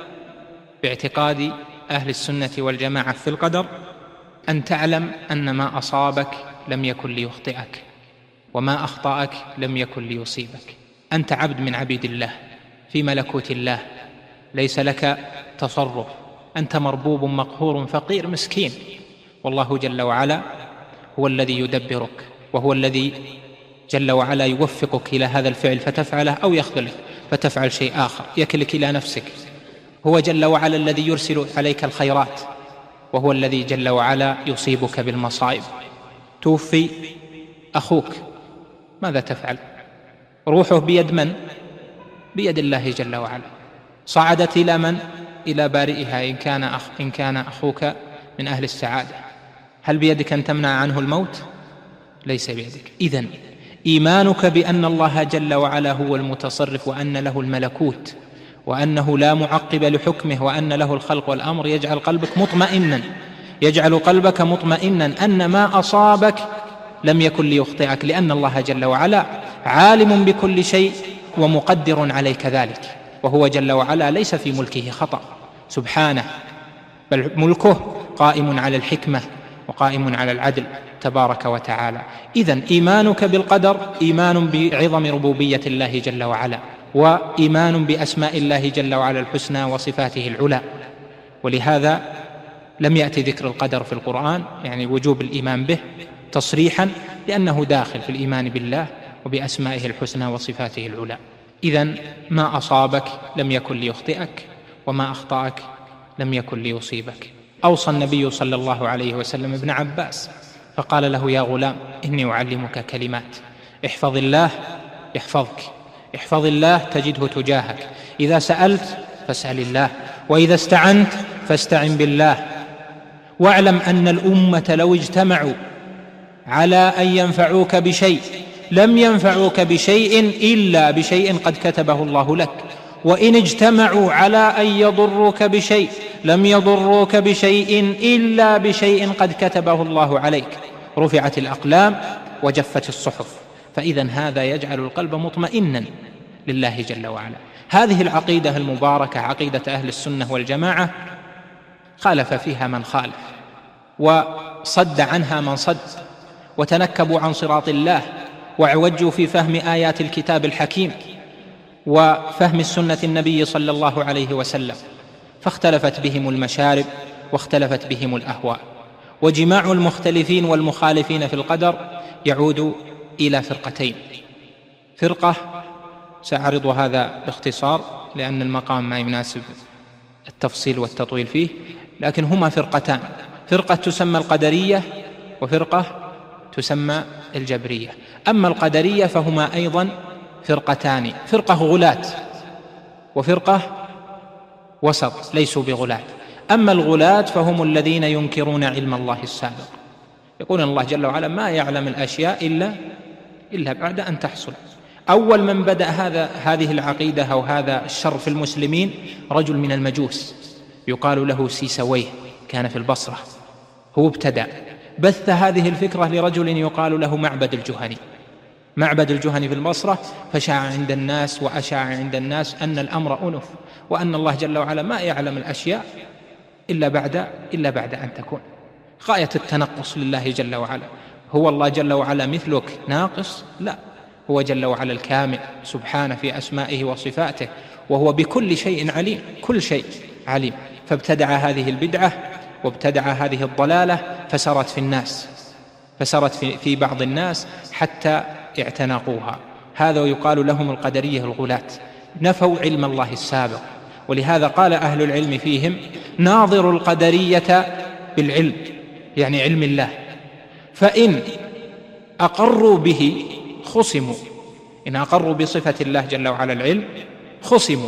باعتقاد أهل السنة والجماعة في القدر أن تعلم أن ما أصابك لم يكن ليخطئك، وما أخطأك لم يكن ليصيبك. أنت عبد من عبيد الله في ملكوت الله، ليس لك تصرف، أنت مربوب مقهور فقير مسكين، والله جل وعلا هو الذي يدبرك، وهو الذي جل وعلا يوفقك إلى هذا الفعل فتفعله، أو يخذلك فتفعل شيء آخر يكلك إلى نفسك. هو جل وعلا الذي يرسل عليك الخيرات، وهو الذي جل وعلا يصيبك بالمصائب. توفي أخوك ماذا تفعل؟ روحه بيد من؟ بيد الله جل وعلا. صعدت إلى من؟ إلى بارئها إن كان, أخ إن كان أخوك من أهل السعادة. هل بيدك أن تمنع عنه الموت؟ ليس بيدك. إذن إيمانك بأن الله جل وعلا هو المتصرف، وأن له الملكوت، وأنه لا معقب لحكمه، وأن له الخلق والأمر، يجعل قلبك مطمئنا يجعل قلبك مطمئنا أن ما أصابك لم يكن ليخطئك، لأن الله جل وعلا عالم بكل شيء ومقدر عليك ذلك، وهو جل وعلا ليس في ملكه خطأ سبحانه، بل ملكه قائم على الحكمة وقائم على العدل تبارك وتعالى. إذن إيمانك بالقدر إيمان بعظم ربوبية الله جل وعلا، وإيمان بأسماء الله جل وعلا الحسنى وصفاته العلى. ولهذا لم يأتي ذكر القدر في القرآن، يعني وجوب الإيمان به تصريحا، لأنه داخل في الإيمان بالله وبأسمائه الحسنى وصفاته العلى. إذن ما أصابك لم يكن ليخطئك، وما أخطأك لم يكن ليصيبك. أوصى النبي صلى الله عليه وسلم ابن عباس فقال له: يا غلام إني أعلمك كلمات، احفظ الله يحفظك، احفظ الله تجده تجاهك، إذا سألت فاسأل الله، وإذا استعنت فاستعن بالله، واعلم أن الأمة لو اجتمعوا على أن ينفعوك بشيء لم ينفعوك بشيء إلا بشيء قد كتبه الله لك، وإن اجتمعوا على أن يضروك بشيء لم يضروك بشيء إلا بشيء قد كتبه الله عليك. رفعت الأقلام وجفت الصحف. فإذا هذا يجعل القلب مطمئنا لله جل وعلا. هذه العقيدة المباركة عقيدة أهل السنة والجماعة خالف فيها من خالف، وصد عنها من صد، وتنكبوا عن صراط الله، وعوجوا في فهم آيات الكتاب الحكيم وفهم السنة النبي صلى الله عليه وسلم، فاختلفت بهم المشارب واختلفت بهم الأهواء. وجماع المختلفين والمخالفين في القدر يعود إلى فرقتين: فرقة سأعرض هذا باختصار لأن المقام ما يناسب التفصيل والتطويل فيه، لكن هما فرقتان: فرقة تسمى القدرية، وفرقة تسمى الجبرية. أما القدرية فهما أيضا فرقتان: فرقة غلاة وفرقة وسط ليسوا بغلاة. أما الغلاة فهم الذين ينكرون علم الله السابق، يقولون الله جل وعلا ما يعلم الأشياء إلا إلا بعد أن تحصل. أول من بدأ هذا هذه العقيدة أو هذا الشر في المسلمين رجل من المجوس يقال له سيسويه، كان في البصرة، هو ابتدأ بث هذه الفكرة لرجل يقال له معبد الجهني. معبد الجهني في البصرة، فشاع عند الناس وأشاع عند الناس أن الأمر أنف، وأن الله جل وعلا ما يعلم الأشياء إلا بعد إلا بعد أن تكون. غاية التنقص لله جل وعلا. هو الله جل وعلا مثلك ناقص؟ لا، هو جل وعلا الكامل سبحانه في أسمائه وصفاته، وهو بكل شيء عليم، كل شيء عليم. فابتدع هذه البدعة وابتدع هذه الضلالة فسرت في الناس، فسرت في, في بعض الناس حتى اعتنقوها. هذا يقال لهم القدرية الغلاة، نفوا علم الله السابق. ولهذا قال أهل العلم فيهم: ناظروا القدرية بالعلم، يعني علم الله، فإن أقروا به خصموا، إن أقروا بصفة الله جل وعلا العلم خصموا،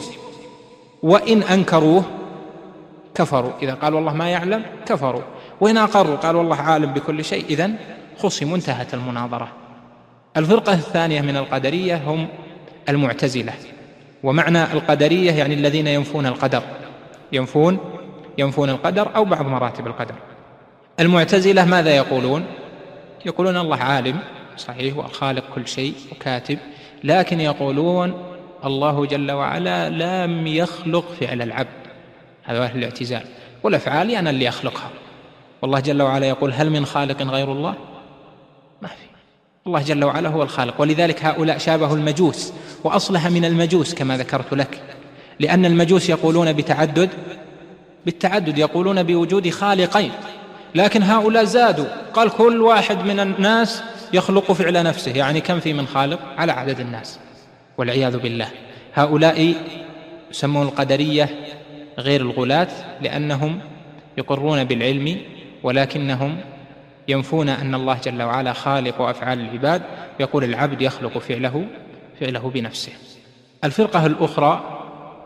وإن أنكروه كفروا. إذا قالوا الله ما يعلم كفروا، وإن أقروا قالوا الله عالم بكل شيء إذن خصموا، انتهت المناظرة. الفرقة الثانية من القدرية هم المعتزلة. ومعنى القدرية يعني الذين ينفون القدر، ينفون ينفون القدر أو بعض مراتب القدر. المعتزلة ماذا يقولون؟ يقولون الله عالم صحيح وخالق كل شيء وكاتب، لكن يقولون الله جل وعلا لم يخلق فعل العبد. هذا أهل الاعتزال، والأفعال أنا اللي أخلقها. والله جل وعلا يقول: هل من خالق غير الله؟ ما في، الله جل وعلا هو الخالق. ولذلك هؤلاء شابهوا المجوس، وأصلها من المجوس كما ذكرت لك، لأن المجوس يقولون بتعدد بالتعدد يقولون بوجود خالقين، لكن هؤلاء زادوا، قال كل واحد من الناس يخلق فعل نفسه، يعني كم في من خالق على عدد الناس، والعياذ بالله. هؤلاء يسمون القدرية غير الغلاة، لأنهم يقرون بالعلم ولكنهم ينفون أن الله جل وعلا خالق أفعال العباد، يقول العبد يخلق فعله فعله بنفسه. الفرقة الأخرى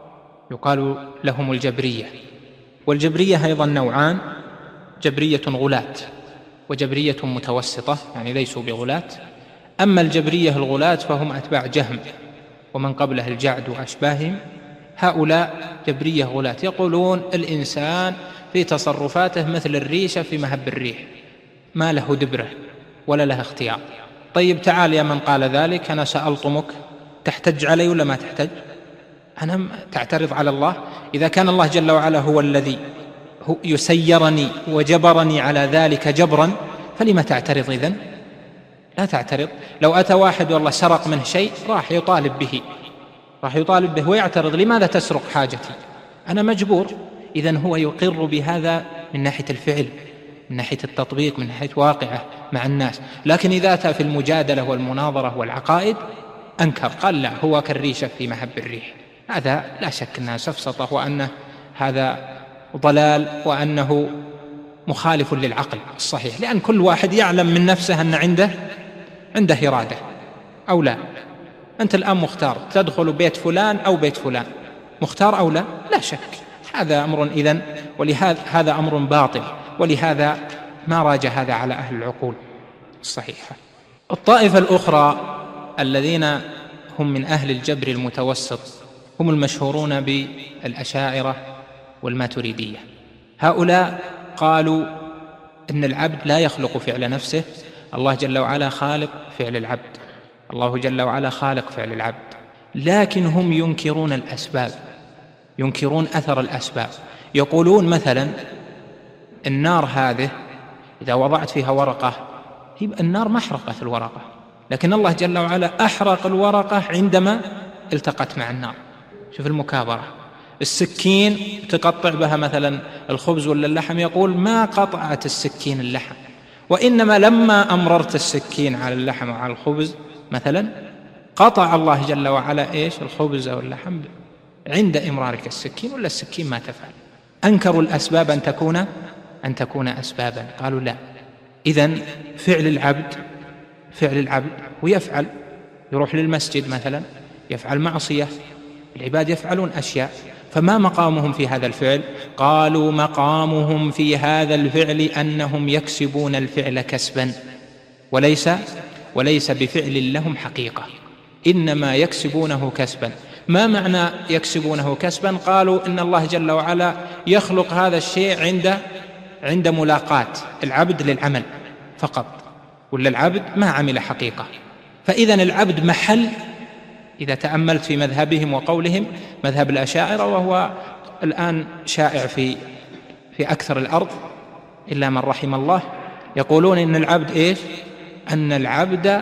يقال لهم الجبرية، والجبرية أيضا نوعان: جبرية غلاة وجبرية متوسطة، يعني ليسوا بغلاة. أما الجبرية الغلاة فهم أتباع جهم ومن قبله الجعد وأشباههم. هؤلاء جبرية غلاة، يقولون الإنسان في تصرفاته مثل الريشة في مهب الريح، ما له دبرة ولا له اختيار. طيب تعال يا من قال ذلك، أنا سألطمك، تحتج علي ولا ما تحتج؟ أنا تعترض على الله؟ إذا كان الله جل وعلا هو الذي يسيرني وجبرني على ذلك جبرا، فلما تعترض إذن؟ لا تعترض. لو أتى واحد والله سرق منه شيء راح يطالب به راح يطالب به ويعترض: لماذا تسرق حاجتي؟ أنا مجبور. إذن هو يقر بهذا من ناحية الفعل، من ناحية التطبيق، من ناحية واقعه مع الناس. لكن إذا أتى في المجادلة والمناظرة والعقائد أنكر، قال لا، هو كالريشة في مهب الريح. هذا لا شك أنها سفسطة، وأنه هذا ضلال، وأنه مخالف للعقل الصحيح، لأن كل واحد يعلم من نفسه أن عنده عنده إرادة أو لا. أنت الآن مختار تدخل بيت فلان أو بيت فلان، مختار أو لا؟ لا شك. هذا أمر إذن، ولهذا هذا أمر باطل، ولهذا ما راجع هذا على أهل العقول الصحيحة. الطائفة الأخرى الذين هم من أهل الجبر المتوسط هم المشهورون بالأشاعرة والماتريدية. هؤلاء قالوا إن العبد لا يخلق فعل نفسه، الله جل وعلا خالق فعل العبد، الله جل وعلا خالق فعل العبد، لكن هم ينكرون الأسباب، ينكرون أثر الأسباب. يقولون مثلا النار هذه إذا وضعت فيها ورقة، هي النار ما أحرقت الورقة، لكن الله جل وعلا أحرق الورقة عندما التقت مع النار. شوف المكابرة. السكين تقطع بها مثلا الخبز ولا اللحم، يقول ما قطعت السكين اللحم، وإنما لما أمررت السكين على اللحم وعلى الخبز مثلا قطع الله جل وعلا إيش الخبز أو اللحم عند إمرارك السكين، ولا السكين ما تفعل. أنكروا الأسباب أن تكون أن تكون أسبابا. قالوا لا، إذن فعل العبد فعل العبد ويفعل، يروح للمسجد مثلا يفعل معصية، العباد يفعلون أشياء، فما مقامهم في هذا الفعل؟ قالوا مقامهم في هذا الفعل أنهم يكسبون الفعل كسبا، وليس وليس بفعل لهم حقيقة، إنما يكسبونه كسبا. ما معنى يكسبونه كسبا؟ قالوا إن الله جل وعلا يخلق هذا الشيء عند عند ملاقاة العبد للعمل فقط، ولا العبد ما عمل حقيقة. فإذن العبد محل، إذا تأملت في مذهبهم وقولهم، مذهب الأشاعرة وهو الآن شائع في في أكثر الأرض إلا من رحم الله، يقولون إن العبد إيش؟ أن العبد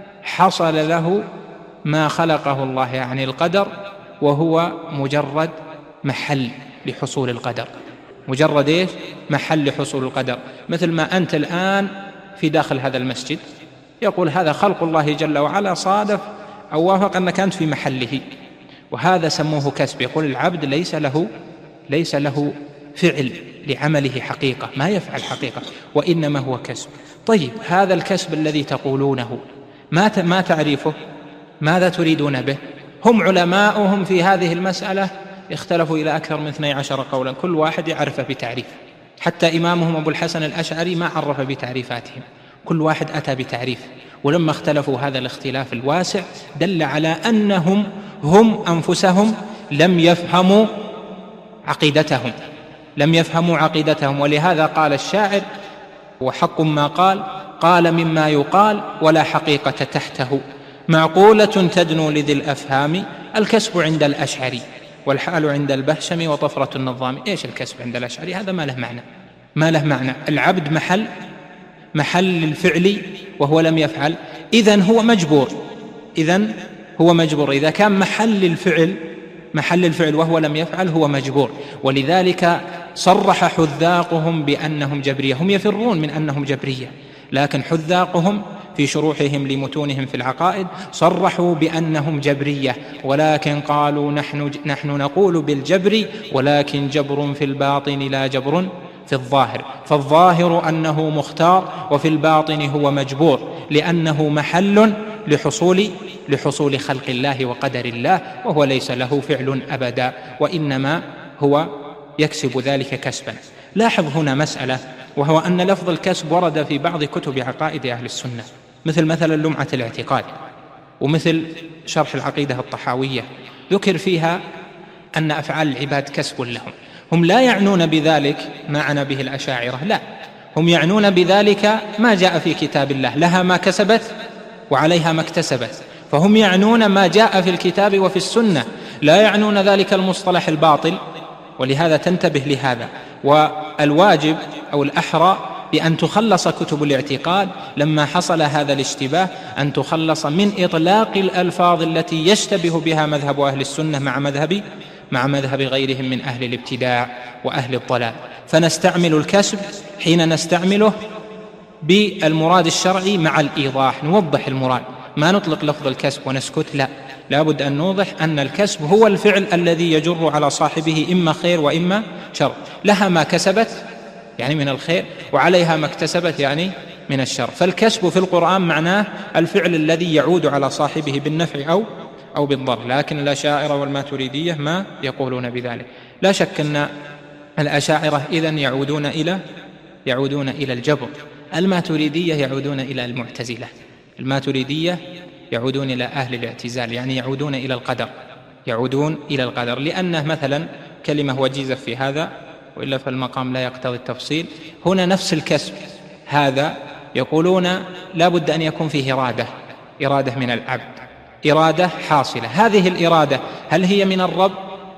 حصل له ما خلقه الله، يعني القدر، وهو مجرد محل لحصول القدر، مجرد إيش؟ محل لحصول القدر. مثل ما أنت الآن في داخل هذا المسجد، يقول هذا خلق الله جل وعلا، صادف أو وافق أنك أنت في محله، وهذا سموه كسب. يقول العبد ليس له ليس له فعل لعمله حقيقة، ما يفعل حقيقة، وإنما هو كسب. طيب هذا الكسب الذي تقولونه ما ما تعريفه؟ ماذا تريدون به؟ هم علماؤهم في هذه المسألة اختلفوا إلى أكثر من اثني عشر قولا، كل واحد يعرف بتعريف، حتى إمامهم أبو الحسن الأشعري ما عرف بتعريفاتهم، كل واحد أتى بتعريف. ولما اختلفوا هذا الاختلاف الواسع دل على أنهم هم أنفسهم لم يفهموا عقيدتهم لم يفهموا عقيدتهم ولهذا قال الشاعر: وحق ما قال قال مما يقال ولا حقيقة تحته، معقولة تدنو لذي الأفهام، الكسب عند الأشعري والحال عند البهشم وطفرة النظام. إيش الكسب عند الأشعري؟ هذا ما له معنى، ما له معنى. العبد محل محل الفعل وهو لم يفعل، إذن هو مجبور إذن هو مجبور إذا كان محل الفعل محل الفعل وهو لم يفعل هو مجبور. ولذلك صرح حذاقهم بأنهم جبرية، هم يفرون من أنهم جبرية، لكن حذاقهم في شروحهم لمتونهم في العقائد صرحوا بأنهم جبرية، ولكن قالوا نحن, نحن نقول بالجبر ولكن جبر في الباطن لا جبر في الظاهر، فالظاهر أنه مختار وفي الباطن هو مجبور، لأنه محل لحصول لحصول خلق الله وقدر الله، وهو ليس له فعل أبدا، وإنما هو يكسب ذلك كسبا. لاحظ هنا مسألة، وهو أن لفظ الكسب ورد في بعض كتب عقائد أهل السنة، مثل مثلا لمعة الاعتقاد، ومثل شرح العقيدة الطحاوية، ذكر فيها أن أفعال العباد كسب لهم. هم لا يعنون بذلك ما عنا به الأشاعرة، لا، هم يعنون بذلك ما جاء في كتاب الله، لها ما كسبت وعليها ما اكتسبت، فهم يعنون ما جاء في الكتاب وفي السنة، لا يعنون ذلك المصطلح الباطل. ولهذا تنتبه لهذا. والواجب أو الأحرى بأن تخلص كتب الاعتقاد لما حصل هذا الاشتباه، أن تخلص من إطلاق الألفاظ التي يشتبه بها مذهب أهل السنة مع مذهب مع مذهب غيرهم من أهل الابتداع وأهل الضلال. فنستعمل الكسب حين نستعمله بالمراد الشرعي مع الإيضاح، نوضح المراد، ما نطلق لفظ الكسب ونسكت، لا، لابد أن نوضح أن الكسب هو الفعل الذي يجر على صاحبه إما خير وإما شر، لها ما كسبت يعني من الخير وعليها ما اكتسبت يعني من الشر. فالكسب في القرآن معناه الفعل الذي يعود على صاحبه بالنفع أو أو بالضر، لكن الأشاعرة والماتريدية ما يقولون بذلك. لا شك أن الأشاعرة إذن يعودون إلى يعودون إلى الجبر، الماتريدية يعودون إلى المعتزلة، الماتريدية يعودون إلى أهل الاعتزال، يعني يعودون إلى القدر يعودون إلى القدر لأنه مثلا كلمة وجيزة في هذا، وإلا فالمقام لا يقتضي التفصيل. هنا نفس الكسب هذا يقولون لا بد أن يكون فيه إرادة إرادة من العبد، إرادة حاصلة. هذه الإرادة هل هي من الرب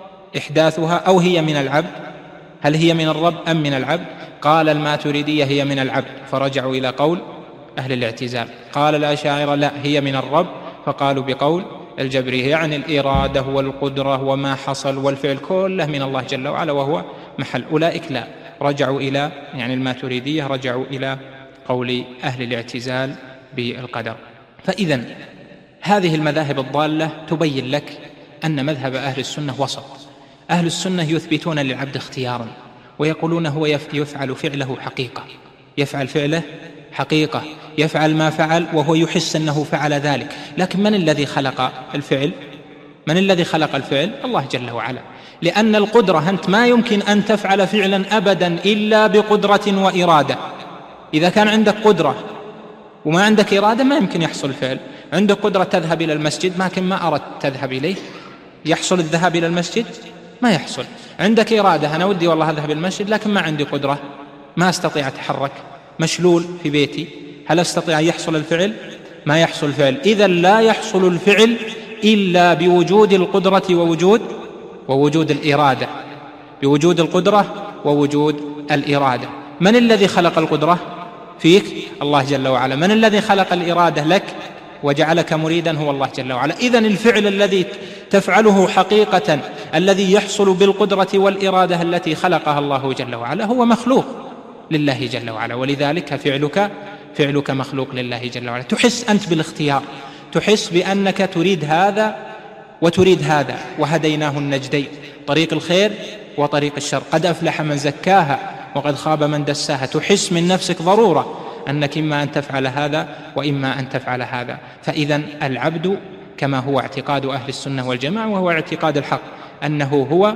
إحداثها أو هي من العبد؟ هل هي من الرب أم من العبد؟ قال الماتريدية هي من العبد، فرجعوا إلى قول أهل الاعتزال. قال الأشاعرة لا، هي من الرب، فقالوا بقول الجبرية، يعني الإرادة والقدرة وما حصل والفعل كله من الله جل وعلا وهو محل. أولئك لا، رجعوا إلى يعني الماتريدية رجعوا إلى قول أهل الاعتزال بالقدر. فإذن هذه المذاهب الضالة تبين لك أن مذهب أهل السنة وسط. أهل السنة يثبتون للعبد اختيارا، ويقولون هو يفعل فعله حقيقة، يفعل فعله حقيقة، يفعل ما فعل وهو يحس أنه فعل ذلك. لكن من الذي خلق الفعل؟ من الذي خلق الفعل؟ الله جل وعلا. لأن القدرة، أنت ما يمكن أن تفعل فعلا أبدا إلا بقدرة وإرادة. إذا كان عندك قدرة وما عندك إرادة ما يمكن يحصل فعل. عندك قدرة تذهب إلى المسجد لكن ما أردت تذهب إليه، يحصل الذهاب إلى المسجد؟ ما يحصل. عندك إرادة، أنا ودي والله أذهب إلى المسجد لكن ما عندي قدرة، ما أستطيع أتحرك، مشلول في بيتي، هل أستطيع أن يحصل الفعل؟ ما يحصل فعل. إذا لا يحصل الفعل إلا بوجود القدرة ووجود ووجود الإرادة، بوجود القدرة ووجود الإرادة. من الذي خلق القدرة فيك؟ الله جل وعلا. من الذي خلق الإرادة لك وجعلك مريدا؟ هو الله جل وعلا. إذن الفعل الذي تفعله حقيقة الذي يحصل بالقدرة والإرادة التي خلقها الله جل وعلا هو مخلوق لله جل وعلا، ولذلك فعلك فعلك مخلوق لله جل وعلا. تحس أنت بالاختيار، تحس بأنك تريد هذا وتريد هذا، وهديناه النجدين، طريق الخير وطريق الشر، قد أفلح من زكاها وقد خاب من دساها. تحس من نفسك ضرورة أنك إما أن تفعل هذا وإما أن تفعل هذا. فإذا العبد كما هو اعتقاد أهل السنة والجماعة وهو اعتقاد الحق أنه هو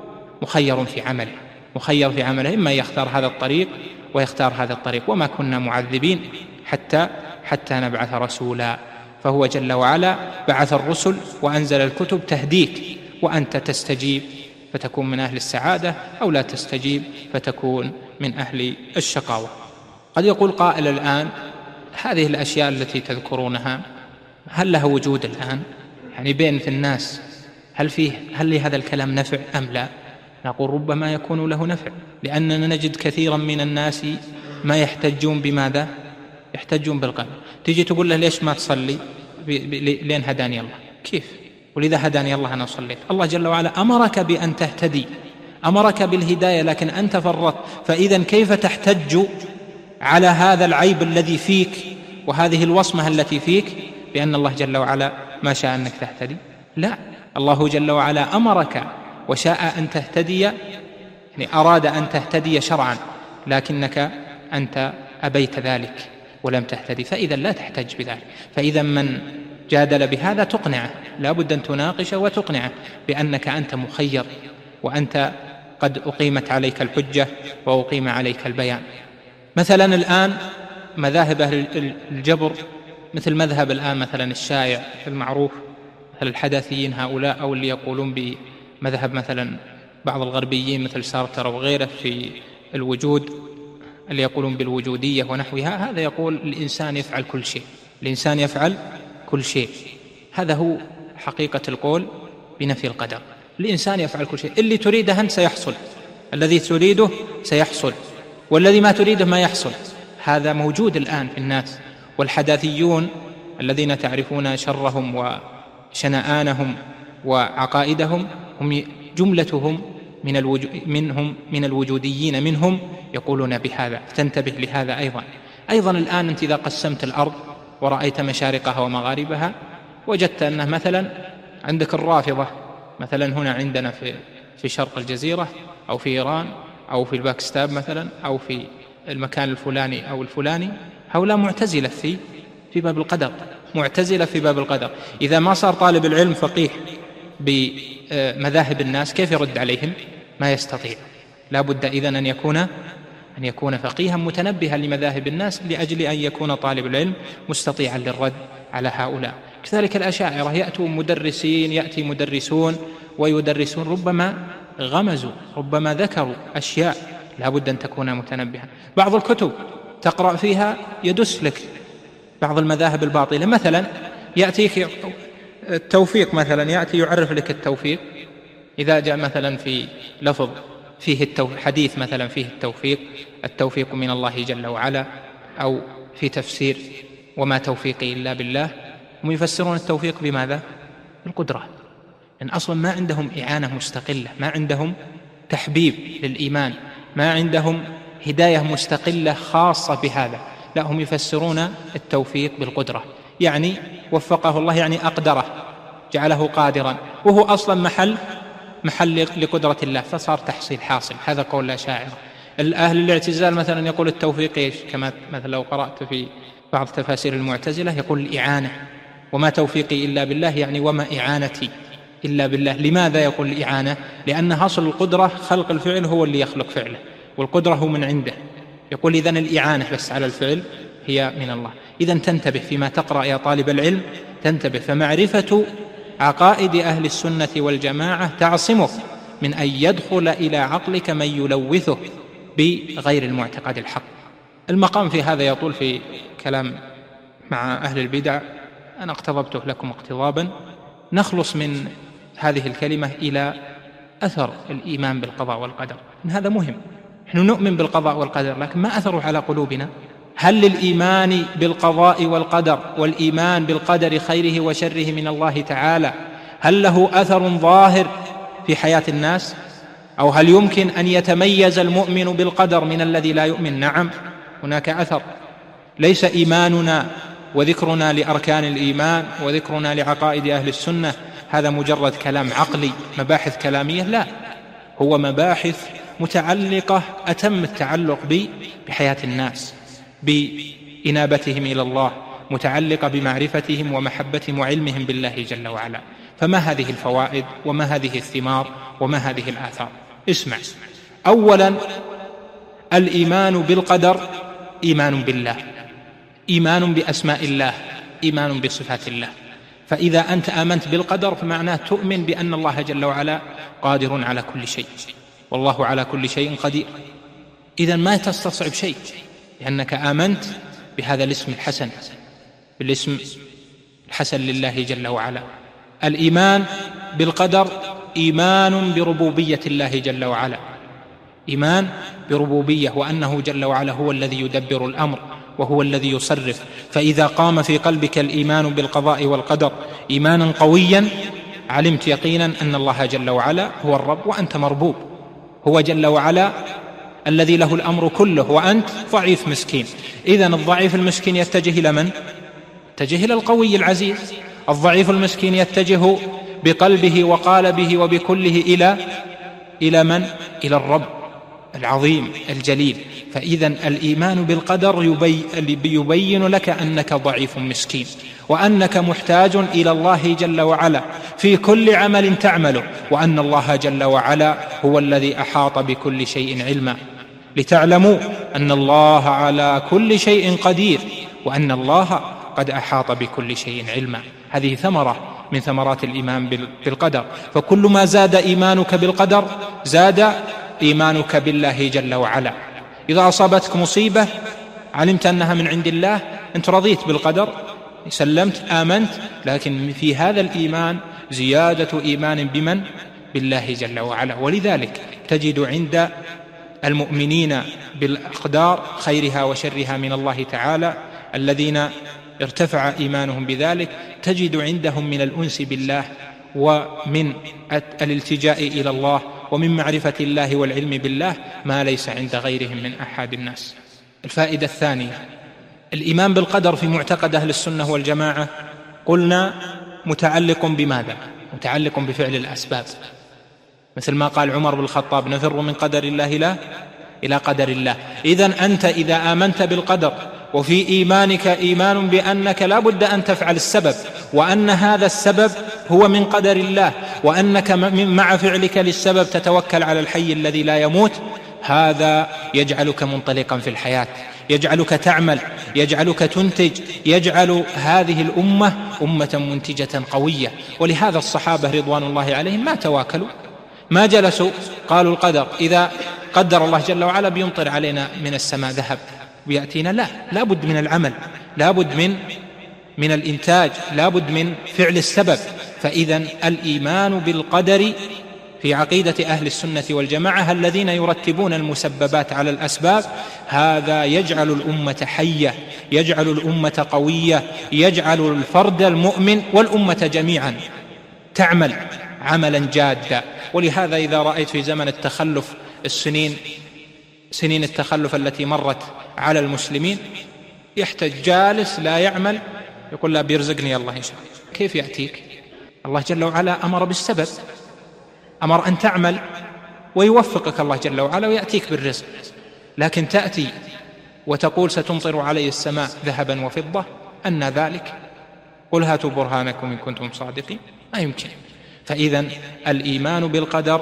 مخير في عمله، مخير في عمله، إما يختار هذا الطريق ويختار هذا الطريق. وما كنا معذبين حتى حتى نبعث رسولا. فهو جل وعلا بعث الرسل وأنزل الكتب تهديك، وأنت تستجيب فتكون من أهل السعادة، أو لا تستجيب فتكون من أهل الشقاوة. قد يقول قائل الآن هذه الأشياء التي تذكرونها هل لها وجود الآن؟ يعني بين في الناس هل فيه هل لهذا الكلام نفع أم لا؟ نقول ربما يكون له نفع، لأننا نجد كثيرا من الناس ما يحتجون بماذا؟ يحتجون بالقلب. تيجي تقول له ليش ما تصلي؟ لين هداني الله. كيف؟ ولذا هداني الله أنا صليت. الله جل وعلا أمرك بأن تهتدي، أمرك بالهداية، لكن أنت فرطت. فإذا كيف تحتج على هذا العيب الذي فيك وهذه الوصمة التي فيك بأن الله جل وعلا ما شاء أنك تهتدي؟ لا، الله جل وعلا أمرك وشاء أن تهتدي، يعني أراد أن تهتدي شرعا، لكنك أنت أبيت ذلك ولم تهتدي، فإذا لا تحتج بذلك. فإذا من جادل بهذا تقنعه، لا بد أن تناقشه وتقنعه بأنك أنت مخير، وأنت قد أقيمت عليك الحجة وأقيم عليك البيان. مثلا الآن مذاهب أهل الجبر، مثل مذهب الآن مثلا الشائع المعروف مثل الحداثيين هؤلاء، أو اللي يقولون بمذهب مثلا بعض الغربيين مثل سارتر وغيره في الوجود، اللي يقولون بالوجودية ونحوها. هذا يقول الإنسان يفعل كل شيء، الإنسان يفعل كل شيء. هذا هو حقيقة القول بنفي القدر. الإنسان يفعل كل شيء، اللي تريده أنت سيحصل، الذي تريده سيحصل، والذي ما تريده ما يحصل. هذا موجود الآن في الناس. والحداثيون الذين تعرفون شرهم وشنآنهم وعقائدهم هم جملتهم من الوجو منهم من الوجوديين منهم يقولون بهذا. تنتبه لهذا أيضا. أيضا الآن أنت إذا قسمت الأرض ورأيت مشارقها ومغاربها وجدت أنه مثلا عندك الرافضة مثلا هنا عندنا في في شرق الجزيرة أو في إيران أو في الباكستان مثلا أو في المكان الفلاني أو الفلاني، هؤلاء معتزلة في في باب القدر، معتزلة في باب القدر. إذا ما صار طالب العلم فقيه بمذاهب الناس كيف يرد عليهم؟ ما يستطيع. لا بد إذن أن يكون أن يكون فقيها متنبها لمذاهب الناس، لأجل أن يكون طالب العلم مستطيعا للرد على هؤلاء. كذلك الأشاعرة يأتوا مدرسين، يأتي مدرسون ويدرسون، ربما غمزوا، ربما ذكروا أشياء لا بد أن تكون متنبها. بعض الكتب تقرأ فيها يدس لك بعض المذاهب الباطلة. مثلا يأتيك التوفيق، مثلا يأتي يعرف لك التوفيق، إذا جاء مثلا في لفظ فيه التوفيق، حديث مثلا فيه التوفيق، التوفيق من الله جل وعلا، أو في تفسير وما توفيقي إلا بالله، هم يفسرون التوفيق بماذا؟ بالقدرة. لأن أصلا ما عندهم إعانة مستقلة، ما عندهم تحبيب للإيمان، ما عندهم هداية مستقلة خاصة بهذا، لا، هم يفسرون التوفيق بالقدرة، يعني وفقه الله، يعني أقدره، جعله قادرا، وهو أصلا محل محل لقدرة الله، فصار تحصيل حاصل. هذا قول الأشاعرة. الأهل الاعتزال مثلا يقول التوفيق إيش؟ كما مثلا لو قرأت في بعض تفاسير المعتزلة يقول الإعانة، وما توفيقي إلا بالله، يعني وما إعانتي إلا بالله. لماذا يقول الإعانة؟ لأن أصل القدرة خلق الفعل، هو اللي يخلق فعله، والقدرة هو من عنده. يقول إذن الإعانة بس على الفعل هي من الله. إذن تنتبه فيما تقرأ يا طالب العلم، تنتبه. فمعرفة عقائد أهل السنة والجماعة تعصمك من أن يدخل إلى عقلك من يلوثه بغير المعتقد الحق. المقام في هذا يطول في كلام مع أهل البدع، أنا اقتضبته لكم اقتضابا. نخلص من هذه الكلمة إلى أثر الإيمان بالقضاء والقدر. هذا مهم. نحن نؤمن بالقضاء والقدر، لكن ما أثره على قلوبنا؟ هل للإيمان بالقضاء والقدر والإيمان بالقدر خيره وشره من الله تعالى هل له أثر ظاهر في حياة الناس؟ أو هل يمكن أن يتميز المؤمن بالقدر من الذي لا يؤمن؟ نعم، هناك أثر. ليس إيماننا وذكرنا لأركان الإيمان وذكرنا لعقائد أهل السنة هذا مجرد كلام عقلي، مباحث كلامية، لا، هو مباحث متعلقة أتم التعلق بحياة الناس، بإنابتهم إلى الله، متعلقة بمعرفتهم ومحبتهم وعلمهم بالله جل وعلا. فما هذه الفوائد وما هذه الثمار وما هذه الآثار؟ اسمع. أولا، الإيمان بالقدر إيمان بالله، إيمان بأسماء الله، إيمان بصفات الله. فإذا أنت آمنت بالقدر فمعناه تؤمن بأن الله جل وعلا قادر على كل شيء، والله على كل شيء قدير. إذن ما تستصعب شيء، لأنك آمنت بهذا الاسم الحسن، بالاسم الحسن لله جل وعلا. الإيمان بالقدر إيمان بربوبية الله جل وعلا، إيمان بربوبية، وأنه جل وعلا هو الذي يدبر الأمر وهو الذي يصرف. فإذا قام في قلبك الإيمان بالقضاء والقدر إيمانا قويا، علمت يقينا أن الله جل وعلا هو الرب وأنت مربوب، هو جل وعلا الذي له الأمر كله وأنت ضعيف مسكين. إذن الضعيف المسكين يتجه إلى من؟ يتجه إلى القوي العزيز. الضعيف المسكين يتجه بقلبه وقالبه وبكله إلى إلى من؟ إلى الرب العظيم الجليل. فإذا الإيمان بالقدر يبي يبين لك أنك ضعيف مسكين، وأنك محتاج إلى الله جل وعلا في كل عمل تعمله، وأن الله جل وعلا هو الذي أحاط بكل شيء علما، لتعلموا أن الله على كل شيء قدير، وأن الله قد أحاط بكل شيء علما. هذه ثمرة من ثمرات الإيمان بالقدر. فكل ما زاد إيمانك بالقدر زاد إيمانك بالله جل وعلا. إذا أصابتك مصيبة علمت أنها من عند الله، أنت رضيت بالقدر، سلمت، آمنت، لكن في هذا الإيمان زيادة إيمان بمن؟ بالله جل وعلا. ولذلك تجد عند المؤمنين بالأقدار خيرها وشرها من الله تعالى الذين ارتفع إيمانهم بذلك، تجد عندهم من الأنس بالله ومن الالتجاء إلى الله ومن معرفة الله والعلم بالله ما ليس عند غيرهم من أحد الناس. الفائدة الثانية، الإيمان بالقدر في معتقد أهل السنة والجماعة قلنا متعلق بماذا؟ متعلق بفعل الأسباب، مثل ما قال عمر بن الخطاب: نفر من قدر الله لا إلى قدر الله. إذن أنت إذا آمنت بالقدر وفي إيمانك إيمان بأنك لا بد أن تفعل السبب، وأن هذا السبب هو من قدر الله، وأنك مع فعلك للسبب تتوكل على الحي الذي لا يموت، هذا يجعلك منطلقا في الحياة، يجعلك تعمل، يجعلك تنتج، يجعل هذه الأمة أمة منتجة قوية. ولهذا الصحابة رضوان الله عليهم ما تواكلوا، ما جلسوا قالوا القدر إذا قدر الله جل وعلا بيمطر علينا من السماء ذهب ويأتينا، لا، لا بد من العمل، لا بد من من الإنتاج، لا بد من فعل السبب. فإذا الإيمان بالقدر في عقيدة أهل السنة والجماعة الذين يرتبون المسببات على الأسباب، هذا يجعل الأمة حية، يجعل الأمة قوية، يجعل الفرد المؤمن والأمة جميعا تعمل عملا جادا. ولهذا إذا رأيت في زمن التخلف السنين سنين التخلف التي مرت على المسلمين، يحتاج جالس لا يعمل يقول: لا بيرزقني الله إن شاء الله. كيف يأتيك؟ الله جل وعلا أمر بالسبب، أمر أن تعمل ويوفقك الله جل وعلا ويأتيك بالرزق. لكن تأتي وتقول ستمطر علي السماء ذهبا وفضة، أن ذلك؟ قل هاتوا برهانكم إن كنتم صادقين. ما يمكن. فإذا الإيمان بالقدر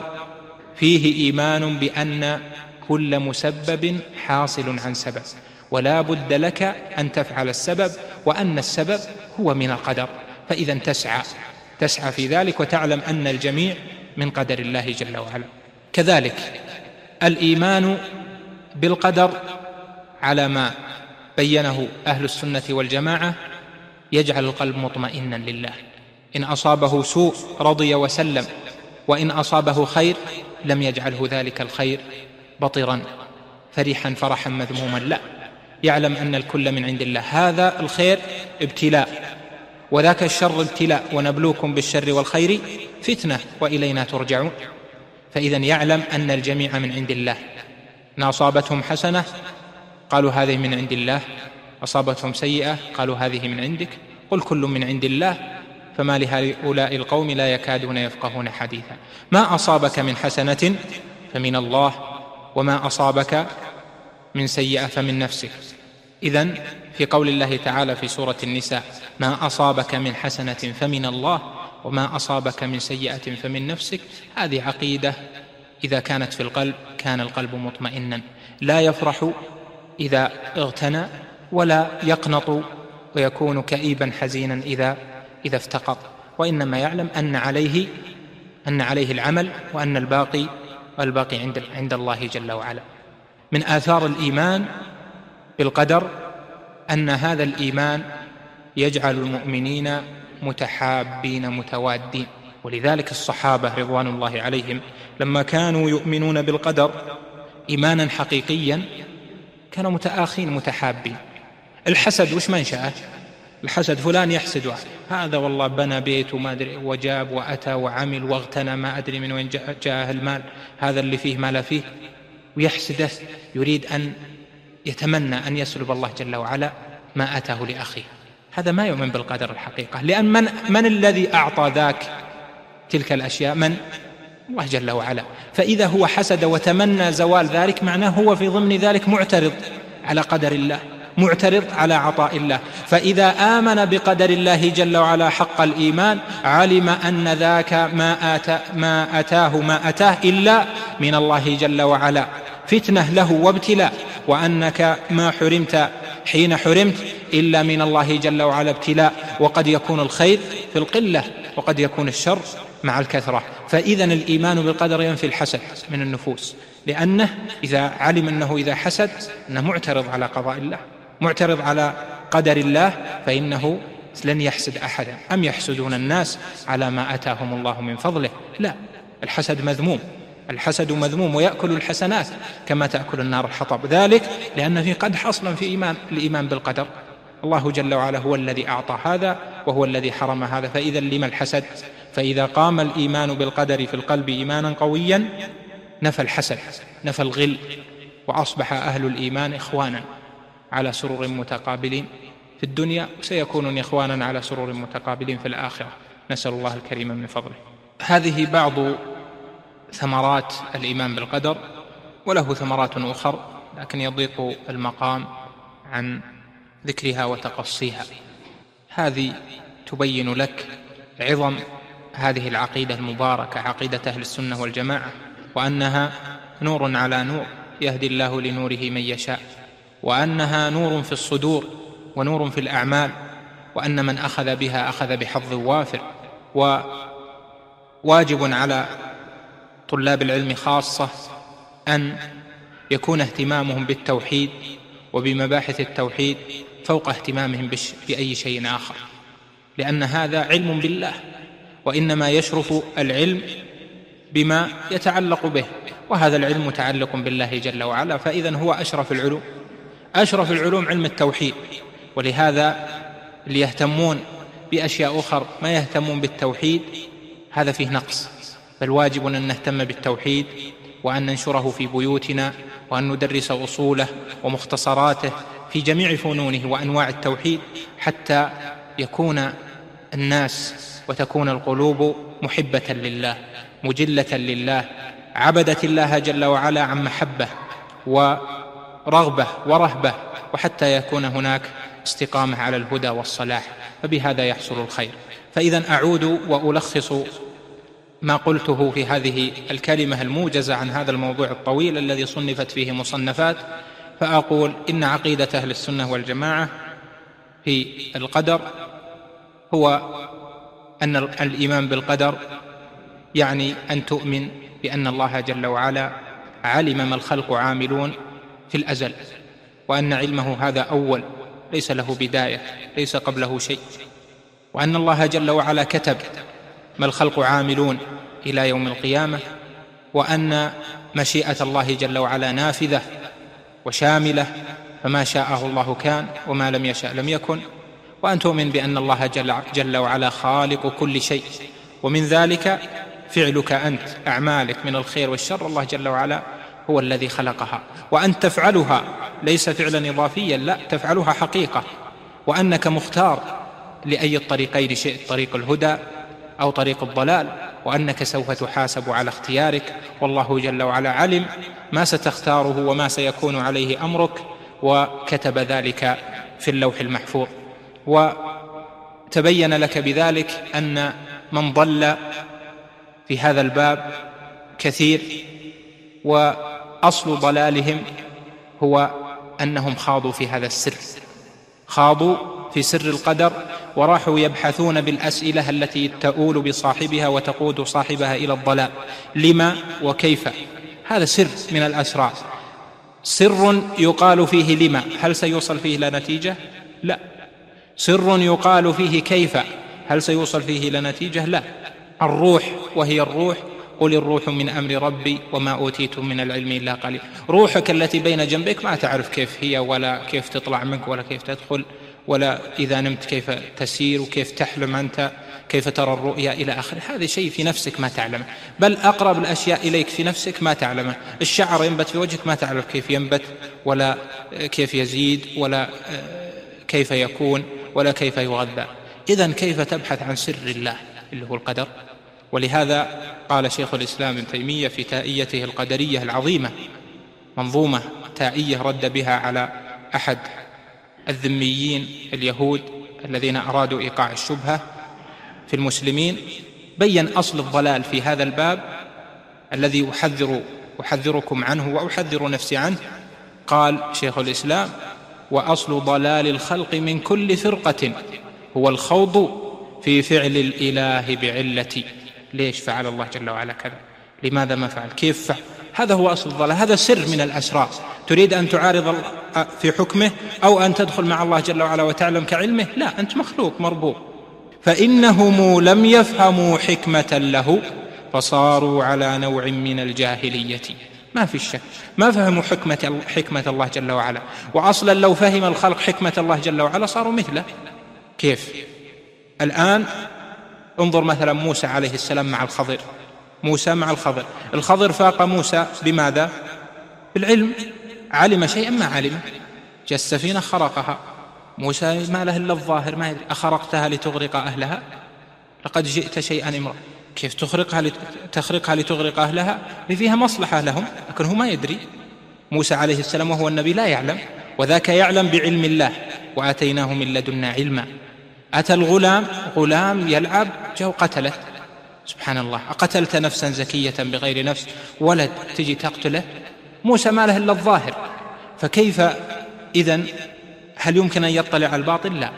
فيه إيمان بأن كل مسبب حاصل عن سبب، ولا بد لك أن تفعل السبب، وأن السبب هو من القدر. فإذا تسعى تسعى في ذلك وتعلم أن الجميع من قدر الله جل وعلا. كذلك الإيمان بالقدر على ما بينه أهل السنة والجماعة يجعل القلب مطمئنا لله، إن أصابه سوء رضي وسلم، وإن أصابه خير لم يجعله ذلك الخير بطرا فرحا فرحا مذموما، لا، يعلم أن الكل من عند الله. هذا الخير ابتلاء، وذاك الشر ابتلاء، ونبلوكم بالشر والخير فتنة وإلينا ترجعون. فإذا يعلم أن الجميع من عند الله، إن أصابتهم حسنة قالوا هذه من عند الله، أصابتهم سيئة قالوا هذه من عندك، قل كل من عند الله فما لهؤلاء القوم لا يكادون يفقهون حديثا. ما أصابك من حسنة فمن الله وما أصابك من سيئة فمن نفسك. إذن في قول الله تعالى في سورة النساء ما أصابك من حسنة فمن الله وما أصابك من سيئة فمن نفسك، هذه عقيدة إذا كانت في القلب كان القلب مطمئنا، لا يفرح إذا اغتنى ولا يقنط ويكون كئيبا حزينا إذا إذا افتقر، وإنما يعلم أن عليه أن عليه العمل وأن الباقي والباقي عند عند الله جل وعلا. من آثار الإيمان بالقدر أن هذا الإيمان يجعل المؤمنين متحابين متوادين، ولذلك الصحابة رضوان الله عليهم لما كانوا يؤمنون بالقدر إيمانا حقيقيا كانوا متآخين متحابين. الحسد وش منشأه؟ الحسد فلان يحسد واحد، هذا والله بنى بيت وما أدري وجاب وأتى وعمل واغتنى ما أدري من وين جاء المال، هذا اللي فيه ما لا فيه، ويحسده، يريد أن يتمنى أن يسلب الله جل وعلا ما أتاه لأخيه. هذا ما يؤمن بالقدر الحقيقة، لأن من, من الذي أعطى ذاك تلك الأشياء؟ من؟ الله جل وعلا. فإذا هو حسد وتمنى زوال ذلك معناه هو في ضمن ذلك معترض على قدر الله، معترض على عطاء الله. فإذا آمن بقدر الله جل وعلا حق الإيمان علم أن ذاك ما, آتا ما أتاه ما أتاه إلا من الله جل وعلا فتنة له وابتلاء، وأنك ما حرمت حين حرمت إلا من الله جل وعلا ابتلاء، وقد يكون الخير في القلة وقد يكون الشر مع الكثرة. فإذن الإيمان بالقدر ينفي الحسد من النفوس، لأنه إذا علم أنه إذا حسد أنه معترض على قضاء الله، معترض على قدر الله، فإنه لن يحسد أحدا. أم يحسدون الناس على ما أتاهم الله من فضله؟ لا، الحسد مذموم، الحسد مذموم ويأكل الحسنات كما تأكل النار الحطب. ذلك لأن في قدح أصلا في إيمان الإيمان بالقدر. الله جل وعلا هو الذي أعطى هذا وهو الذي حرم هذا، فإذا لما الحسد؟ فإذا قام الإيمان بالقدر في القلب إيمانا قويا نفى الحسد، نفى الغل، وأصبح أهل الإيمان إخوانا على سرور متقابلين في الدنيا، وسيكونون إخوانا على سرور متقابلين في الآخرة، نسأل الله الكريم من فضله. هذه بعض ثمرات الإيمان بالقدر، وله ثمرات أخرى لكن يضيق المقام عن ذكرها وتقصيها. هذه تبين لك عظم هذه العقيدة المباركة، عقيدة أهل السنة والجماعة، وأنها نور على نور يهدي الله لنوره من يشاء، وأنها نور في الصدور ونور في الأعمال، وأن من أخذ بها أخذ بحظ وافر. وواجب على طلاب العلم خاصة أن يكون اهتمامهم بالتوحيد وبمباحث التوحيد فوق اهتمامهم بأي شيء آخر، لأن هذا علم بالله، وإنما يشرف العلم بما يتعلق به، وهذا العلم متعلق بالله جل وعلا، فإذن هو أشرف العلوم. أشرف العلوم علم التوحيد، ولهذا اللي يهتمون بأشياء أخرى ما يهتمون بالتوحيد هذا فيه نقص، بل واجب أن نهتم بالتوحيد وأن ننشره في بيوتنا، وأن ندرس أصوله ومختصراته في جميع فنونه وأنواع التوحيد، حتى يكون الناس وتكون القلوب محبة لله مجلة لله، عبدت الله جل وعلا عن محبة ورغبة ورهبة، وحتى يكون هناك استقامة على الهدى والصلاح، فبهذا يحصل الخير. فإذا أعود وألخص ما قلته في هذه الكلمة الموجزة عن هذا الموضوع الطويل الذي صنفت فيه مصنفات، فأقول إن عقيدة أهل السنة والجماعة في القدر هو أن الإيمان بالقدر يعني أن تؤمن بأن الله جل وعلا علم ما الخلق عاملون في الأزل، وأن علمه هذا أول ليس له بداية، ليس قبله شيء، وأن الله جل وعلا كتب ما الخلق عاملون إلى يوم القيامة، وأن مشيئة الله جل وعلا نافذة وشاملة، فما شاءه الله كان وما لم يشاء لم يكن، وأن تؤمن بأن الله جل, جل وعلا خالق كل شيء، ومن ذلك فعلك أنت، أعمالك من الخير والشر الله جل وعلا هو الذي خلقها، وأن تفعلها ليس فعلا إضافيا، لا، تفعلها حقيقة، وأنك مختار لأي الطريقين شئت، طريق الهدى أو طريق الضلال، وأنك سوف تحاسب على اختيارك، والله جل وعلا علم ما ستختاره وما سيكون عليه أمرك، وكتب ذلك في اللوح المحفوظ. وتبين لك بذلك أن من ضل في هذا الباب كثير، وأصل ضلالهم هو أنهم خاضوا في هذا السر، خاضوا في سر القدر، وراحوا يبحثون بالأسئلة التي تؤول بصاحبها وتقود صاحبها إلى الضلال. لما وكيف؟ هذا سر من الأسرار، سر يقال فيه لما، هل سيوصل فيه إلى نتيجة؟ لا. سر يقال فيه كيف، هل سيوصل فيه إلى نتيجة؟ لا. الروح، وهي الروح، قل الروح من أمر ربي وما أوتيتم من العلم إلا قليل. روحك التي بين جنبك ما تعرف كيف هي، ولا كيف تطلع منك، ولا كيف تدخل، ولا إذا نمت كيف تسير، وكيف تحلم أنت، كيف ترى الرؤيا إلى آخره. هذا شيء في نفسك ما تعلمه، بل أقرب الأشياء إليك في نفسك ما تعلمه. الشعر ينبت في وجهك ما تعرف كيف ينبت، ولا كيف يزيد، ولا كيف يكون، ولا كيف يغذى. إذن كيف تبحث عن سر الله اللي هو القدر؟ ولهذا قال شيخ الإسلام ابن تيمية في تائيته القدرية العظيمة، منظومة تائية رد بها على أحد الذميين اليهود الذين أرادوا إيقاع الشبهة في المسلمين، بين أصل الضلال في هذا الباب الذي أحذر أحذركم عنه وأحذر نفسي عنه. قال شيخ الإسلام: وأصل ضلال الخلق من كل فرقة هو الخوض في فعل الإله بعلتي. ليش فعل الله جل وعلا كذا؟ لماذا ما فعل؟ كيف فعل؟ هذا هو أصل الضلال، هذا سر من الأسرار. تريد أن تعارض في حكمه أو أن تدخل مع الله جل وعلا وتعلم كعلمه؟ لا، أنت مخلوق مربوط. فإنهم لم يفهموا حكمة له فصاروا على نوع من الجاهلية. ما في الشك، ما فهموا حكمة, حكمة الله جل وعلا. وأصلا لو فهم الخلق حكمة الله جل وعلا صاروا مثله. كيف؟ الآن انظر مثلا موسى عليه السلام مع الخضر، موسى مع الخضر، الخضر فاق موسى بماذا؟ بالعلم، علم شيئا ما علم. جاء السفينة خرقها، موسى ما له إلا الظاهر، ما يدري. أخرقتها لتغرق أهلها؟ لقد جئت شيئا امرا. كيف تخرقها لت... تخرقها لتغرق أهلها؟ فيها مصلحة لهم، لكن هو ما يدري. موسى عليه السلام وهو النبي لا يعلم، وذاك يعلم بعلم الله. وآتيناه من لدنا علما. أتى الغلام، غلام يلعب، جاء قتله. سبحان الله، أقتلت نفسا زكية بغير نفس، ولد تجي تقتله؟ موسى ما له إلا الظاهر. فكيف إذن؟ هل يمكن أن يطلع على الباطل؟ لا.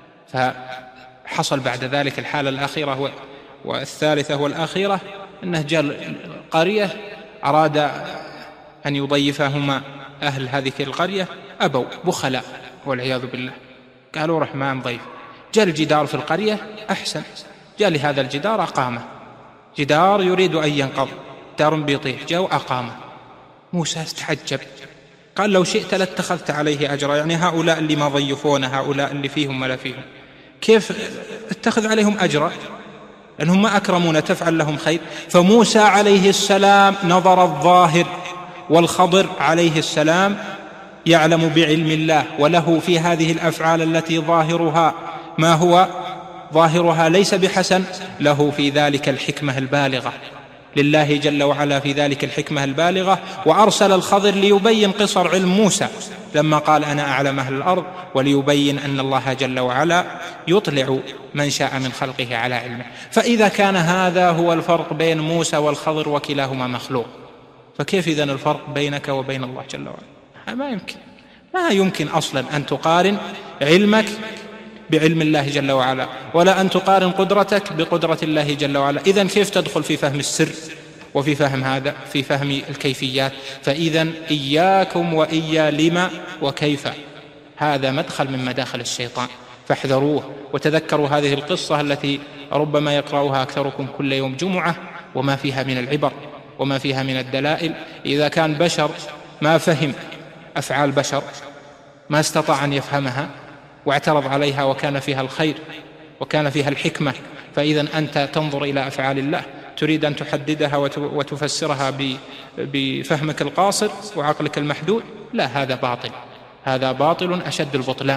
فحصل بعد ذلك الحالة الأخيرة والثالثة والأخيرة، أنه جاء القرية أراد أن يضيفهما أهل هذه القرية، أبوا بخلاء والعياذ بالله، قالوا رحمن ضيف. جاء الجدار في القرية أحسن، جاء لهذا الجدار أقامه، جدار يريد أن ينقض، دار بيطيح، جاء وأقامه. موسى استعجب، قال لو شئت لاتخذت عليه أجرا. يعني هؤلاء اللي ما ضيفون، هؤلاء اللي فيهم ولا فيهم، كيف اتخذ عليهم أجرا؟ لأنهم ما أكرمون، تفعل لهم خير. فموسى عليه السلام نظر الظاهر، والخضر عليه السلام يعلم بعلم الله، وله في هذه الأفعال التي ظاهرها ما هو ظاهرها ليس بحسن، له في ذلك الحكمة البالغة، لله جل وعلا في ذلك الحكمة البالغة. وأرسل الخضر ليبين قصر علم موسى لما قال أنا أعلم أهل الأرض، وليبين أن الله جل وعلا يطلع من شاء من خلقه على علمه. فإذا كان هذا هو الفرق بين موسى والخضر وكلاهما مخلوق، فكيف إذن الفرق بينك وبين الله جل وعلا؟ ما يمكن، ما يمكن أصلا أن تقارن علمك بعلم الله جل وعلا، ولا أن تقارن قدرتك بقدرة الله جل وعلا. إذن كيف تدخل في فهم السر وفي فهم هذا، في فهم الكيفيات؟ فإذن إياكم وإيا لما وكيف، هذا مدخل من مداخل الشيطان، فاحذروه. وتذكروا هذه القصة التي ربما يقرأها أكثركم كل يوم جمعة، وما فيها من العبر وما فيها من الدلائل. إذا كان بشر ما فهم أفعال بشر، ما استطاع أن يفهمها واعترض عليها وكان فيها الخير وكان فيها الحكمة، فإذا أنت تنظر إلى أفعال الله تريد أن تحددها وتفسرها بفهمك القاصر وعقلك المحدود؟ لا، هذا باطل، هذا باطل أشد البطلان.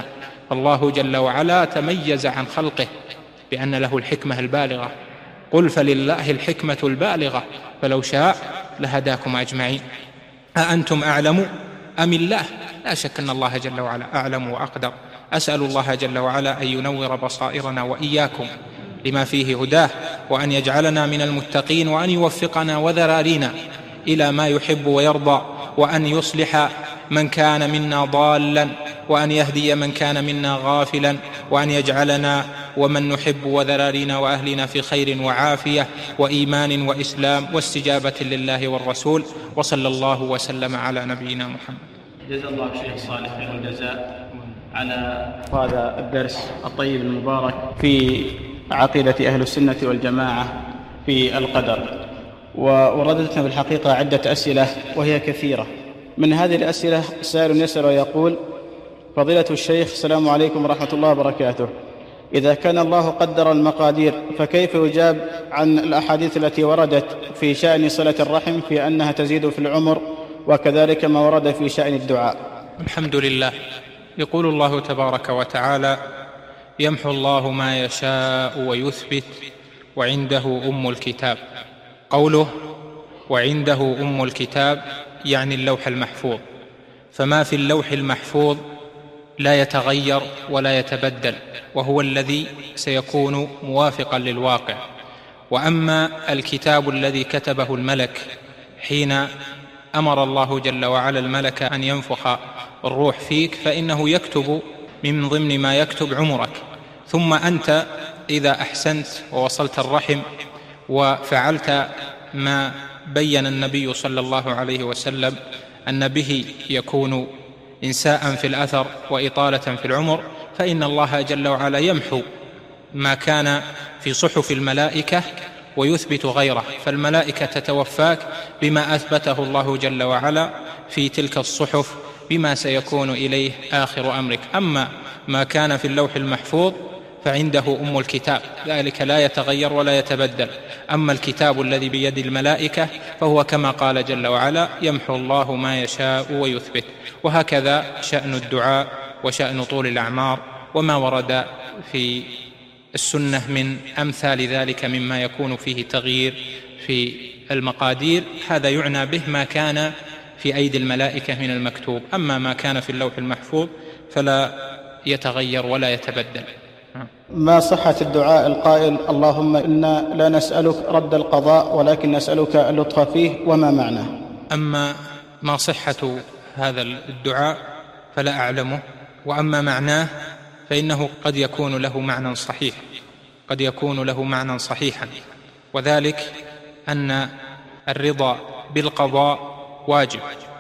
الله جل وعلا تميز عن خلقه بأن له الحكمة البالغة. قل فلله الحكمة البالغة فلو شاء لهداكم أجمعين. أأنتم أعلم أم الله؟ لا شك أن الله جل وعلا أعلم وأقدر. أسأل الله جل وعلا أن ينور بصائرنا وإياكم لما فيه هداه، وأن يجعلنا من المتقين، وأن يوفقنا وذرارينا إلى ما يحب ويرضى، وأن يصلح من كان منا ضالا، وأن يهدي من كان منا غافلا، وأن يجعلنا ومن نحب وذرارينا وأهلنا في خير وعافية وإيمان وإسلام واستجابة لله والرسول. وصلى الله وسلم على نبينا محمد. جزا الله الشيخ صالح خير الجزاء على هذا الدرس الطيب المبارك في عقيدة أهل السنة والجماعة في القدر. ووردتنا بالحقيقة عدة أسئلة وهي كثيرة. من هذه الأسئلة سائل يسأل ويقول: فضيلة الشيخ، السلام عليكم ورحمة الله وبركاته. إذا كان الله قدر المقادير فكيف يجاب عن الأحاديث التي وردت في شأن صلة الرحم في أنها تزيد في العمر، وكذلك ما ورد في شأن الدعاء؟ الحمد لله. يقول الله تبارك وتعالى: يمحو الله ما يشاء ويثبت وعنده أم الكتاب. قوله وعنده أم الكتاب يعني اللوح المحفوظ، فما في اللوح المحفوظ لا يتغير ولا يتبدل، وهو الذي سيكون موافقا للواقع. وأما الكتاب الذي كتبه الملك حين أمر الله جل وعلا الملك أن ينفخ الروح فيك، فإنه يكتب من ضمن ما يكتب عمرك. ثم أنت إذا أحسنت ووصلت الرحم وفعلت ما بين النبي صلى الله عليه وسلم أن به يكون إنساء في الأثر وإطالة في العمر، فإن الله جل وعلا يمحو ما كان في صحف الملائكة ويثبت غيره، فالملائكة تتوفاك بما أثبته الله جل وعلا في تلك الصحف بما سيكون إليه آخر أمرك. أما ما كان في اللوح المحفوظ فعنده أم الكتاب، ذلك لا يتغير ولا يتبدل. أما الكتاب الذي بيد الملائكة فهو كما قال جل وعلا: يمحو الله ما يشاء ويثبت. وهكذا شأن الدعاء وشأن طول الأعمار وما ورد في السنة من أمثال ذلك مما يكون فيه تغيير في المقادير، هذا يعنى به ما كان في أيدي الملائكة من المكتوب. أما ما كان في اللوح المحفوظ فلا يتغير ولا يتبدل. ما صحة الدعاء القائل: اللهم إنا لا نسألك رد القضاء ولكن نسألك اللطف فيه، وما معناه؟ أما ما صحة هذا الدعاء فلا أعلمه، وأما معناه فإنه قد يكون له معنى صحيح، قد يكون له معنى صحيحا، وذلك أن الرضا بالقضاء واجب،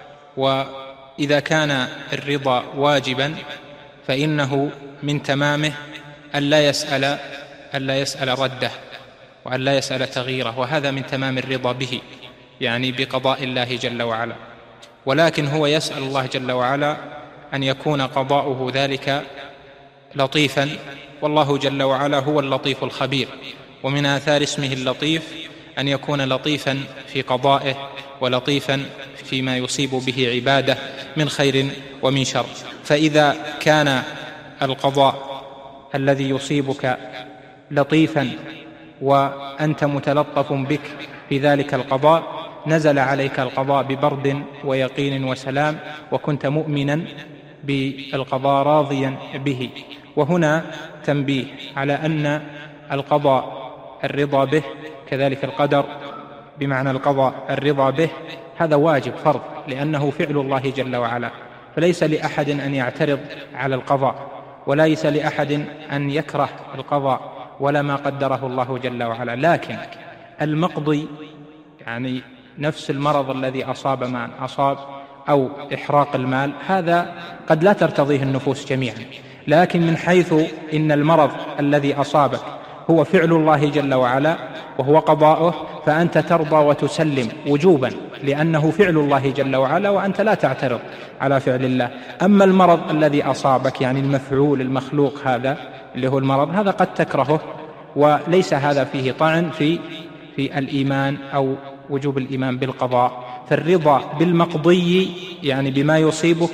وإذا كان الرضا واجبا فإنه من تمامه أن لا يسأل أن لا يسأل رده وأن لا يسأل تغييره، وهذا من تمام الرضا به، يعني بقضاء الله جل وعلا. ولكن هو يسأل الله جل وعلا أن يكون قضاؤه ذلك لطيفا، والله جل وعلا هو اللطيف الخبير، ومن آثار اسمه اللطيف أن يكون لطيفا في قضائه ولطيفا فيما يصيب به عباده من خير ومن شر. فإذا كان القضاء الذي يصيبك لطيفا وأنت متلطف بك في ذلك القضاء، نزل عليك القضاء ببرد ويقين وسلام، وكنت مؤمنا بالقضاء راضيا به. وهنا تنبيه على أن القضاء الرضا به، كذلك القدر بمعنى القضاء الرضا به، هذا واجب فرض، لأنه فعل الله جل وعلا، فليس لأحد أن يعترض على القضاء، وليس لأحد أن يكره القضاء ولا ما قدره الله جل وعلا. لكن المقضي، يعني نفس المرض الذي أصاب من أصاب أو إحراق المال، هذا قد لا ترتضيه النفوس جميعا، لكن من حيث إن المرض الذي أصابك هو فعل الله جل وعلا وهو قضاؤه، فأنت ترضى وتسلم وجوبا، لأنه فعل الله جل وعلا وأنت لا تعترض على فعل الله. أما المرض الذي أصابك، يعني المفعول المخلوق هذا اللي هو المرض، هذا قد تكرهه، وليس هذا فيه طعن في في الإيمان أو وجوب الإيمان بالقضاء. فالرضا بالمقضي يعني بما يصيبك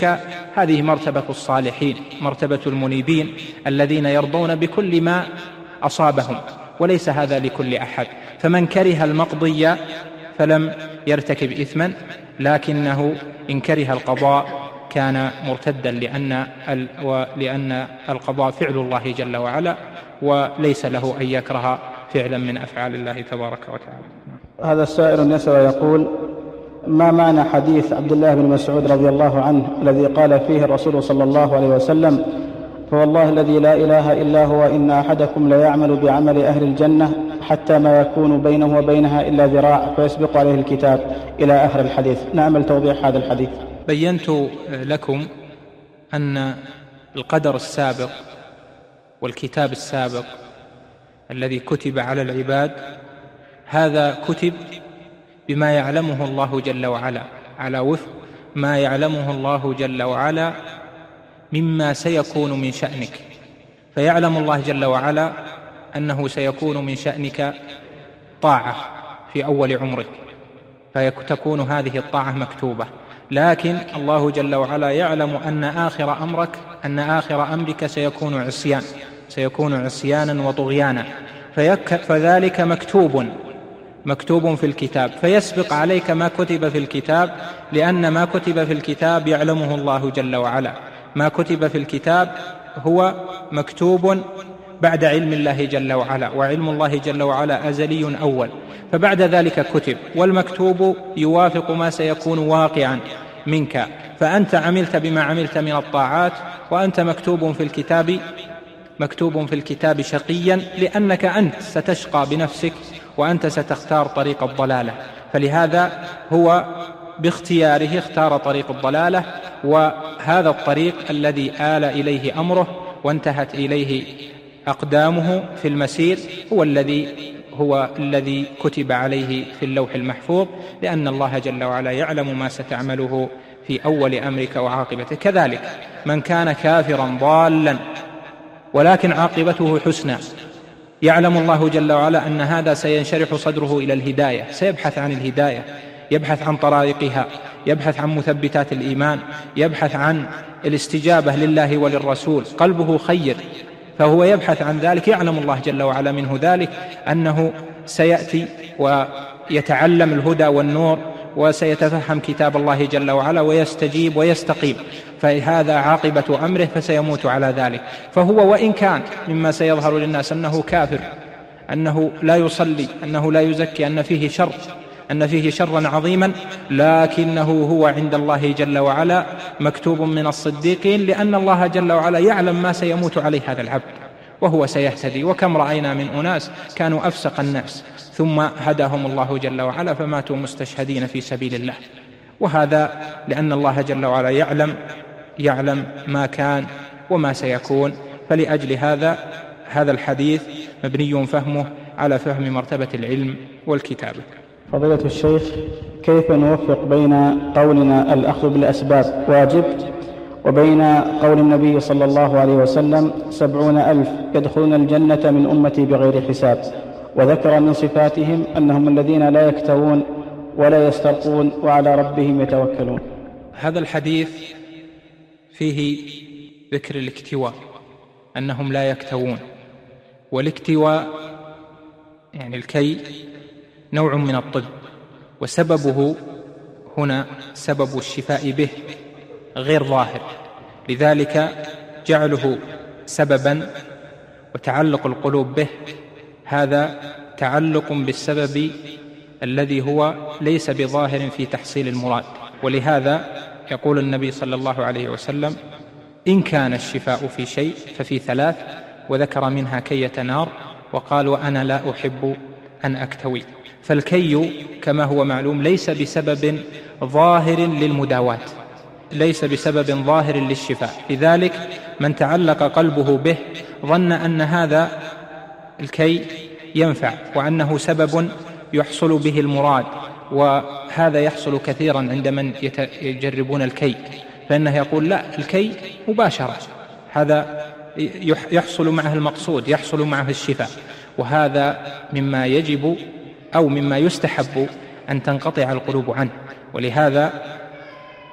هذه مرتبة الصالحين، مرتبة المنيبين الذين يرضون بكل ما أصابهم، وليس هذا لكل أحد. فمن كره المقضي فلم يرتكب إثما، لكنه إن كره القضاء كان مرتدا، لأن, لأن القضاء فعل الله جل وعلا، وليس له أن يكره فعلا من أفعال الله تبارك وتعالى. هذا السائل يسأل ويقول: ما معنى حديث عبد الله بن مسعود رضي الله عنه الذي قال فيه الرسول صلى الله عليه وسلم: فوالله الذي لا إله إلا هو إن أحدكم لا يعمل بعمل أهل الجنة حتى ما يكون بينه وبينها إلا ذراع فيسبق عليه الكتاب، إلى آخر الحديث. نأمل توضيح هذا الحديث. بينت لكم أن القدر السابق والكتاب السابق الذي كتب على العباد هذا كتب بما يعلمه الله جل وعلا، على وفق ما يعلمه الله جل وعلا مما سيكون من شأنك. فيعلم الله جل وعلا أنه سيكون من شأنك طاعة في أول عمرك، فتكون هذه الطاعة مكتوبة. لكن الله جل وعلا يعلم أن آخر أمرك أن آخر أمرك سيكون عصيان سيكون عصيانا وطغيانا، فذلك مكتوب مكتوب في الكتاب، فيسبق عليك ما كتب في الكتاب، لأن ما كتب في الكتاب يعلمه الله جل وعلا. ما كتب في الكتاب هو مكتوب بعد علم الله جل وعلا، وعلم الله جل وعلا أزلي أول، فبعد ذلك كتب، والمكتوب يوافق ما سيكون واقعا منك. فأنت عملت بما عملت من الطاعات، وأنت مكتوب في الكتاب مكتوب في الكتاب شقيا، لأنك أنت ستشقى بنفسك، وأنت ستختار طريق الضلالة. فلهذا هو باختياره اختار طريق الضلالة، وهذا الطريق الذي آل إليه أمره وانتهت إليه أقدامه في المسير هو الذي هو الذي كتب عليه في اللوح المحفوظ، لأن الله جل وعلا يعلم ما ستعمله في أول أمرك وعاقبته. كذلك من كان كافرا ضالا ولكن عاقبته حسنى، يعلم الله جل وعلا أن هذا سينشرح صدره إلى الهداية، سيبحث عن الهداية، يبحث عن طرائقها، يبحث عن مثبتات الإيمان، يبحث عن الاستجابة لله وللرسول، قلبه خير، فهو يبحث عن ذلك. يعلم الله جل وعلا منه ذلك أنه سيأتي ويتعلم الهدى والنور، وسيتفهم كتاب الله جل وعلا ويستجيب ويستقيم، فهذا عاقبة أمره، فسيموت على ذلك. فهو وإن كان مما سيظهر للناس أنه كافر، أنه لا يصلي، أنه لا يزكي، أن فيه شر أن فيه شرا عظيما، لكنه هو عند الله جل وعلا مكتوب من الصديقين، لأن الله جل وعلا يعلم ما سيموت عليه هذا العبد، وهو سيهتدي. وكم رأينا من أناس كانوا أفسق الناس ثم هداهم الله جل وعلا فماتوا مستشهدين في سبيل الله، وهذا لأن الله جل وعلا يعلم يعلم ما كان وما سيكون. فلأجل هذا هذا الحديث مبني فهمه على فهم مرتبة العلم والكتابة. فضيلة الشيخ، كيف نوفق بين قولنا الأخذ بالأسباب واجب وبين قول النبي صلى الله عليه وسلم سبعون ألف يدخلون الجنة من أمتي بغير حساب، وذكر من صفاتهم أنهم الذين لا يكتوون ولا يسترقون وعلى ربهم يتوكلون؟ هذا الحديث فيه ذكر الاكتواء، أنهم لا يكتوون، والاكتواء يعني الكي نوع من الطب، وسببه هنا سبب الشفاء به غير ظاهر، لذلك جعله سببا وتعلق القلوب به هذا تعلق بالسبب الذي هو ليس بظاهر في تحصيل المراد. ولهذا يقول النبي صلى الله عليه وسلم: إن كان الشفاء في شيء ففي ثلاث، وذكر منها كية نار، وقال: وأنا لا أحب أن أكتوي. فالكي كما هو معلوم ليس بسبب ظاهر للمداواة، ليس بسبب ظاهر للشفاء، لذلك من تعلق قلبه به ظن أن هذا الكي ينفع وأنه سبب يحصل به المراد، وهذا يحصل كثيرا عند من يجربون الكي، فإنه يقول: لا، الكي مباشرة، هذا يحصل معه المقصود، يحصل معه الشفاء. وهذا مما يجب أو مما يستحب أن تنقطع القلوب عنه. ولهذا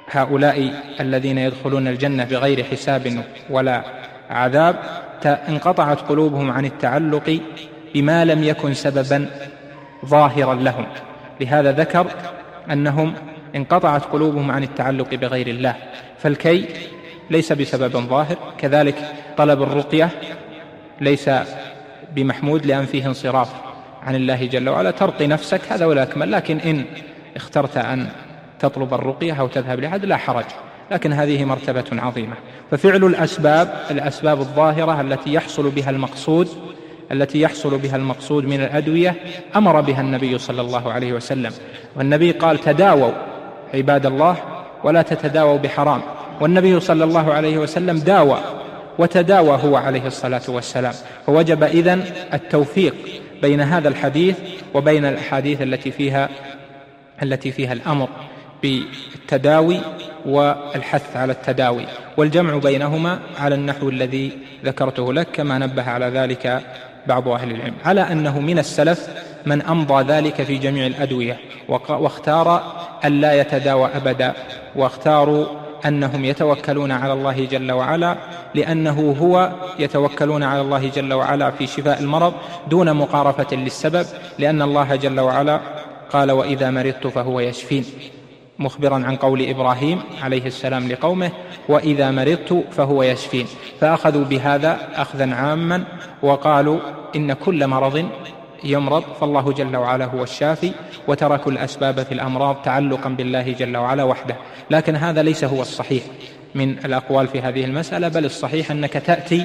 هؤلاء الذين يدخلون الجنة بغير حساب ولا عذاب انقطعت قلوبهم عن التعلق بما لم يكن سببا ظاهرا لهم. لهذا ذكر أنهم انقطعت قلوبهم عن التعلق بغير الله، فالكي ليس بسبب ظاهر، كذلك طلب الرقية ليس بمحمود لأن فيه انصراف عن الله جل وعلا. ترقي نفسك هذا ولا أكمل، لكن إن اخترت أن تطلب الرقية أو تذهب لأحد لا حرج، لكن هذه مرتبة عظيمة. ففعل الأسباب الأسباب الظاهرة التي يحصل بها المقصود التي يحصل بها المقصود من الأدوية أمر بها النبي صلى الله عليه وسلم، والنبي قال تداووا عباد الله ولا تتداووا بحرام، والنبي صلى الله عليه وسلم داوى وتداوى هو عليه الصلاة والسلام. فوجب إذن التوفيق بين هذا الحديث وبين الأحاديث التي فيها التي فيها الأمر بالتداوي والحث على التداوي، والجمع بينهما على النحو الذي ذكرته لك، كما نبه على ذلك بعض أهل العلم، على أنه من السلف من أمضى ذلك في جميع الأدوية واختار أن لا يتداوى أبدا، واختاروا أنهم يتوكلون على الله جل وعلا، لأنه هو يتوكلون على الله جل وعلا في شفاء المرض دون مقارفة للسبب، لأن الله جل وعلا قال وإذا مرضت فهو يشفين، مخبرا عن قول إبراهيم عليه السلام لقومه وإذا مرضت فهو يشفين. فأخذوا بهذا أخذا عاما وقالوا إن كل مرض يمرض فالله جل وعلا هو الشافي، وتركوا الأسباب في الأمراض تعلقا بالله جل وعلا وحده. لكن هذا ليس هو الصحيح من الأقوال في هذه المسألة، بل الصحيح أنك تأتي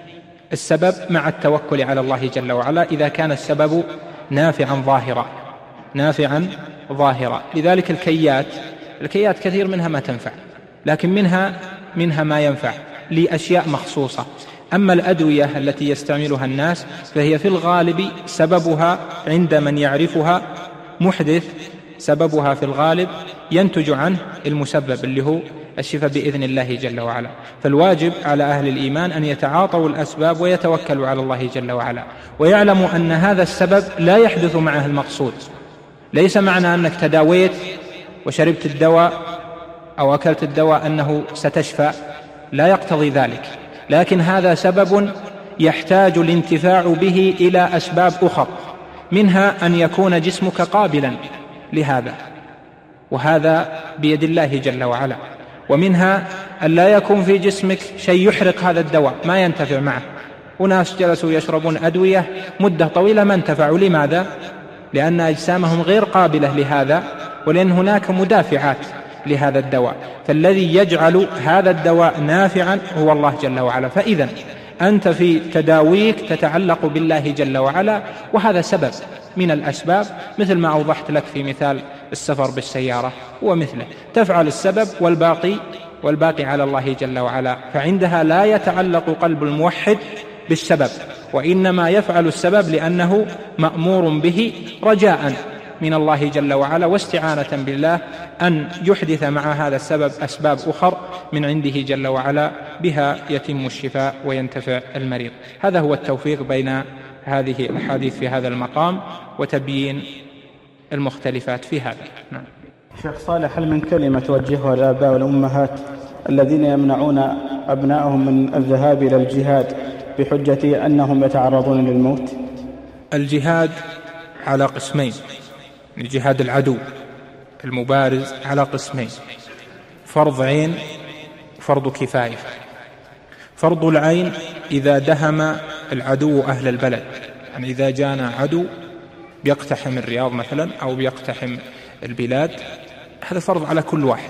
السبب مع التوكل على الله جل وعلا إذا كان السبب نافعا ظاهرا نافعا ظاهرا. لذلك الكيات الكيات كثير منها ما تنفع، لكن منها منها ما ينفع لأشياء مخصوصة. أما الأدوية التي يستعملها الناس فهي في الغالب سببها عند من يعرفها محدث، سببها في الغالب ينتج عنه المسبب اللي هو الشفاء بإذن الله جل وعلا. فالواجب على أهل الإيمان أن يتعاطوا الأسباب ويتوكلوا على الله جل وعلا، ويعلموا أن هذا السبب لا يحدث معه المقصود. ليس معنى أنك تداويت وشربت الدواء أو أكلت الدواء أنه ستشفى، لا يقتضي ذلك، لكن هذا سبب يحتاج الانتفاع به إلى أسباب أخرى، منها أن يكون جسمك قابلا لهذا، وهذا بيد الله جل وعلا، ومنها أن لا يكون في جسمك شيء يحرق هذا الدواء ما ينتفع معه. وناس جلسوا يشربون أدوية مدة طويلة ما انتفعوا. لماذا؟ لأن أجسامهم غير قابلة لهذا، ولأن هناك مدافعات لهذا الدواء. فالذي يجعل هذا الدواء نافعا هو الله جل وعلا. فإذا أنت في تداويك تتعلق بالله جل وعلا، وهذا سبب من الأسباب، مثل ما أوضحت لك في مثال السفر بالسيارة ومثله. تفعل السبب والباقي والباقي على الله جل وعلا. فعندها لا يتعلق قلب الموحد بالسبب، وإنما يفعل السبب لأنه مأمور به رجاء من الله جل وعلا واستعانة بالله أن يحدث مع هذا السبب أسباب أخرى من عنده جل وعلا بها يتم الشفاء وينتفع المريض. هذا هو التوفيق بين هذه الأحاديث في هذا المقام وتبيين المختلفات في هذا. نعم. شيخ صالح، هل من كلمة توجهها للآباء والأمهات الذين يمنعون أبنائهم من الذهاب إلى الجهاد بحجة أنهم يتعرضون للموت؟ الجهاد على قسمين، جهاد العدو المبارز على قسمين: فرض عين وفرض كفاية. فرض العين إذا دهم العدو أهل البلد، يعني إذا جانا عدو بيقتحم الرياض مثلا أو بيقتحم البلاد، هذا فرض على كل واحد،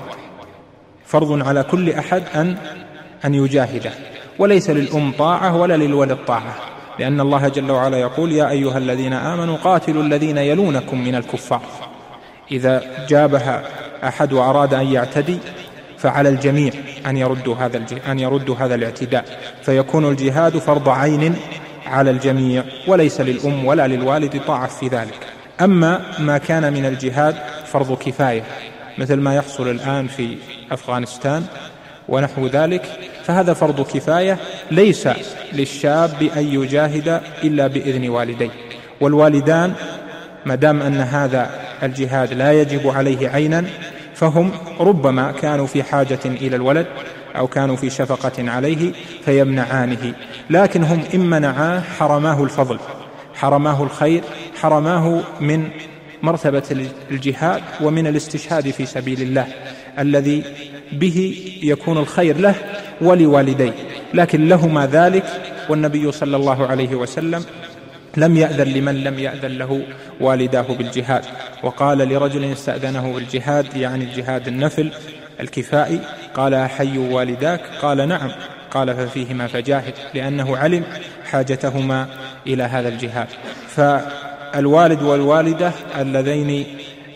فرض على كل أحد أن أن يجاهده، وليس للأم طاعة ولا للولد طاعة، لأن الله جل وعلا يقول: يا أيها الذين آمنوا قاتلوا الذين يلونكم من الكفار. إذا جابها أحد وأراد أن يعتدي فعلى الجميع أن يردوا هذا أن يردوا هذا الاعتداء، فيكون الجهاد فرض عين على الجميع، وليس للأم ولا للوالد طاعة في ذلك. أما ما كان من الجهاد فرض كفاية، مثل ما يحصل الآن في أفغانستان ونحو ذلك، فهذا فرض كفاية ليس للشاب أن يجاهد إلا بإذن والديه، والوالدان ما دام أن هذا الجهاد لا يجب عليه عينا فهم ربما كانوا في حاجة إلى الولد أو كانوا في شفقة عليه فيمنعانه، لكن هم إن منعاه حرماه الفضل، حرماه الخير، حرماه من مرتبة الجهاد ومن الاستشهاد في سبيل الله الذي به يكون الخير له ولوالديه، لكن لهما ذلك. والنبي صلى الله عليه وسلم لم يأذن لمن لم يأذن له والداه بالجهاد، وقال لرجل استأذنه بالجهاد يعني الجهاد النفل الكفائي، قال أحي والداك؟ قال نعم، قال ففيهما فجاهد، لأنه علم حاجتهما إلى هذا الجهاد. فالوالد والوالدة اللذين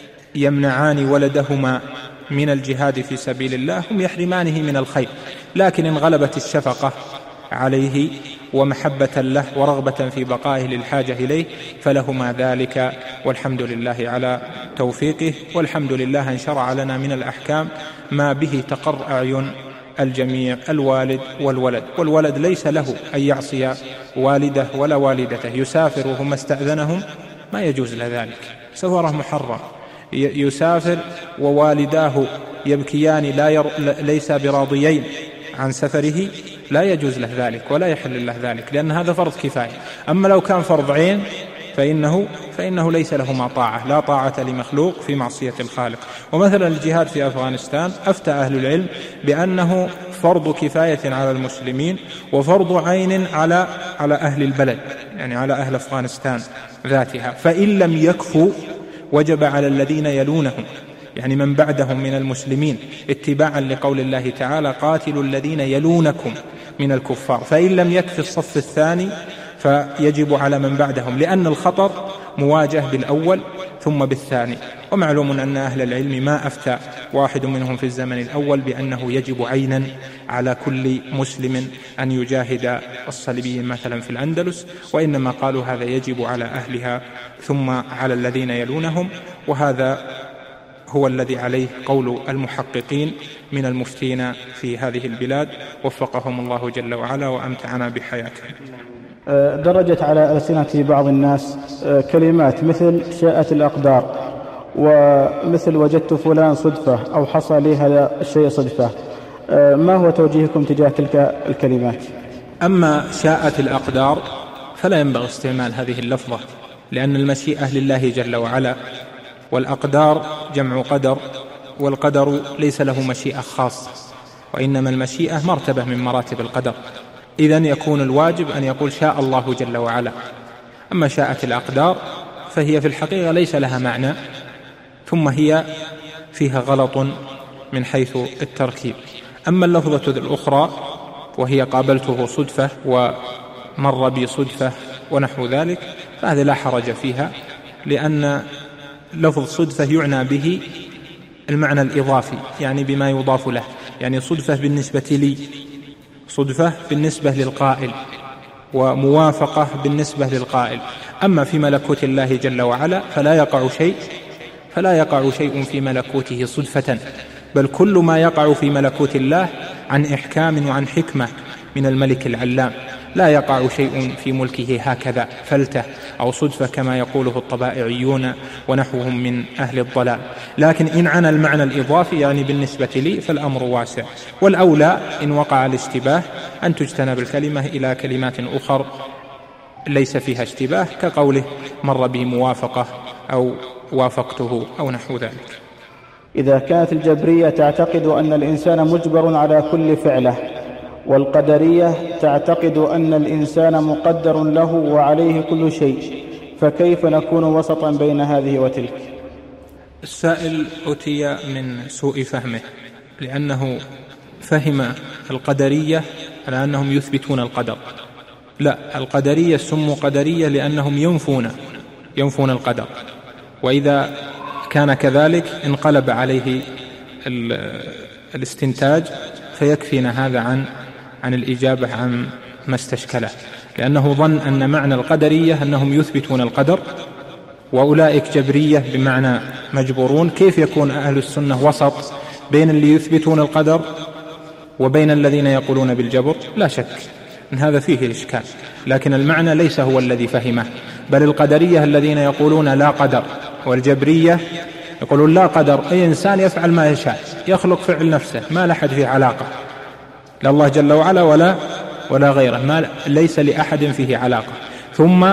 يمنعان ولدهما من الجهاد في سبيل الله هم يحرمانه من الخير، لكن إن غلبت الشفقة عليه ومحبة له ورغبة في بقائه للحاجة إليه فلهما ذلك، والحمد لله على توفيقه، والحمد لله أن شرع لنا من الأحكام ما به تقر أعين الجميع، الوالد والولد. والولد ليس له أن يعصي والده ولا والدته، يسافر وهم استأذنهم ما يجوز له ذلك، سفره محرم، يسافر ووالداه يبكيان لا ير... ليس براضيين عن سفره لا يجوز له ذلك ولا يحل له ذلك، لأن هذا فرض كفاية. أما لو كان فرض عين فإنه, فإنه ليس له طاعة، لا طاعة لمخلوق في معصية الخالق. ومثلا الجهاد في أفغانستان أفتى أهل العلم بأنه فرض كفاية على المسلمين وفرض عين على على أهل البلد، يعني على أهل أفغانستان ذاتها، فإن لم يكفوا وجب على الذين يلونهم يعني من بعدهم من المسلمين اتباعا لقول الله تعالى قاتلوا الذين يلونكم من الكفار، فإن لم يكفي الصف الثاني فيجب على من بعدهم، لأن الخطر مواجه بالأول ثم بالثاني. ومعلوم أن أهل العلم ما أفتى واحد منهم في الزمن الأول بأنه يجب عينا على كل مسلم أن يجاهد الصليبيين مثلا في الأندلس، وإنما قالوا هذا يجب على أهلها ثم على الذين يلونهم، وهذا هو الذي عليه قول المحققين من المفتين في هذه البلاد وفقهم الله جل وعلا وأمتعنا بحياتهم. درجت على ألسنة بعض الناس كلمات مثل شاءت الأقدار، ومثل وجدت فلان صدفة، أو حصل لي هذا الشيء صدفة. ما هو توجيهكم تجاه تلك الكلمات؟ أما شاءت الأقدار فلا ينبغي استعمال هذه اللفظة، لأن المشيئة لله جل وعلا، والأقدار جمع قدر، والقدر ليس له مشيئة خاصة، وإنما المشيئة مرتبة من مراتب القدر. إذن يكون الواجب أن يقول شاء الله جل وعلا. أما شاءت الأقدار فهي في الحقيقة ليس لها معنى، ثم هي فيها غلط من حيث التركيب. أما اللفظة الأخرى وهي قابلته صدفة ومر بي صدفة ونحو ذلك، فهذا لا حرج فيها، لأن لفظ صدفة يعنى به المعنى الإضافي، يعني بما يضاف له، يعني صدفة بالنسبة لي، صدفة بالنسبة للقائل، وموافقة بالنسبة للقائل. أما في ملكوت الله جل وعلا فلا يقع شيء فلا يقع شيء في ملكوته صدفة، بل كل ما يقع في ملكوت الله عن إحكام وعن حكمة من الملك العلام، لا يقع شيء في ملكه هكذا فلتة أو صدفة كما يقوله الطبائعيون ونحوهم من أهل الضلال. لكن إن عنا المعنى الإضافي يعني بالنسبة لي فالأمر واسع، والأولى إن وقع الاشتباه أن تجتنب الكلمة إلى كلمات أخر ليس فيها اشتباه، كقوله مر به موافقة أو وافقته أو نحو ذلك. إذا كانت الجبرية تعتقد أن الإنسان مجبر على كل فعله، والقدرية تعتقد أن الإنسان مقدر له وعليه كل شيء، فكيف نكون وسطا بين هذه وتلك؟ السائل أتي من سوء فهمه، لأنه فهم القدرية على أنهم يثبتون القدر. لا، القدرية سموا قدرية لأنهم ينفون ينفون القدر، وإذا كان كذلك انقلب عليه الاستنتاج، فيكفينا هذا عن عن الإجابة عن ما استشكله، لأنه ظن أن معنى القدرية أنهم يثبتون القدر، وأولئك جبرية بمعنى مجبورون. كيف يكون أهل السنة وسط بين اللي يثبتون القدر وبين الذين يقولون بالجبر؟ لا شك أن هذا فيه الإشكال، لكن المعنى ليس هو الذي فهمه، بل القدرية الذين يقولون لا قدر، والجبرية يقولون لا قدر، أي إنسان يفعل ما يشاء، يخلق فعل نفسه، ما لأحد فيه علاقة، لا الله جل وعلا ولا ولا غيره، ما ليس لأحد فيه علاقة. ثم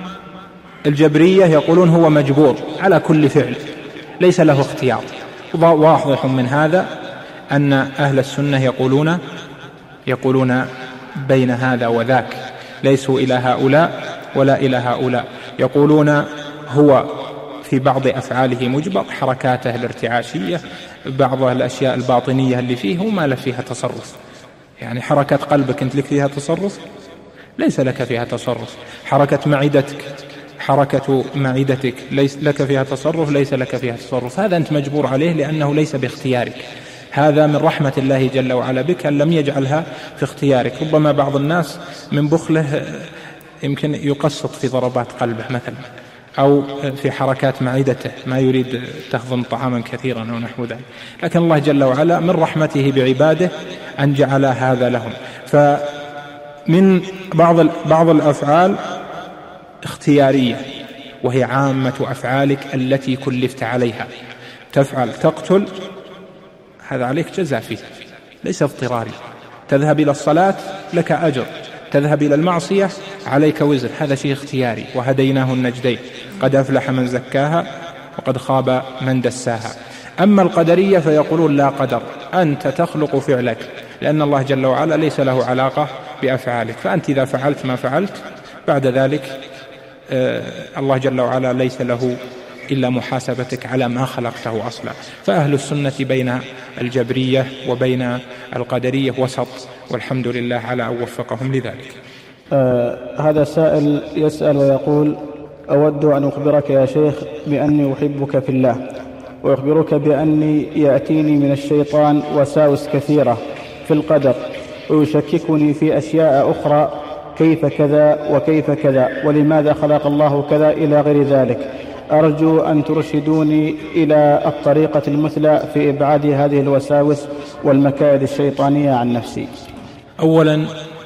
الجبرية يقولون هو مجبور على كل فعل، ليس له اختيار. واضح من هذا أن أهل السنة يقولون يقولون بين هذا وذاك، ليسوا إلى هؤلاء ولا إلى هؤلاء. يقولون هو في بعض أفعاله مجبر، حركاته الارتعاشية، بعض الأشياء الباطنية اللي فيه وما له فيها تصرف. يعني حركة قلبك أنت لك فيها تصرف؟ ليس لك فيها تصرف. حركة معدتك حركة معدتك ليس لك فيها تصرف، ليس لك فيها تصرف. هذا أنت مجبور عليه لأنه ليس باختيارك. هذا من رحمة الله جل وعلا بك أن لم يجعلها في اختيارك. ربما بعض الناس من بخله يمكن يقسط في ضربات قلبه مثلا، أو في حركات معدته، ما يريد تهضم طعاما كثيرا أو نحو ذلك، لكن الله جل وعلا من رحمته بعباده أن جعل هذا لهم. فمن بعض بعض الأفعال اختيارية، وهي عامة أفعالك التي كلفت عليها. تفعل تقتل، هذا عليك جزاء فيه، ليس اضطراري. تذهب إلى الصلاة لك أجر، تذهب إلى المعصية عليك وزر، هذا شيء اختياري. وهديناه النجدين، قد أفلح من زكاها وقد خاب من دساها. أما القدرية فيقولون لا قدر، أنت تخلق فعلك، لأن الله جل وعلا ليس له علاقة بأفعالك. فأنت إذا فعلت ما فعلت بعد ذلك آه الله جل وعلا ليس له إلا محاسبتك على ما خلقته أصلا. فأهل السنة بين الجبرية وبين القدرية وسط، والحمد لله على أن وفقهم لذلك. آه هذا سائل يسأل ويقول: أود أن أخبرك يا شيخ بأني أحبك في الله، وأخبرك بأني يأتيني من الشيطان وساوس كثيرة في القدر، ويشككني في أشياء أخرى، كيف كذا وكيف كذا، ولماذا خلق الله كذا إلى غير ذلك. أرجو أن ترشدوني إلى الطريقة المثلى في إبعاد هذه الوساوس والمكائد الشيطانية عن نفسي. أولا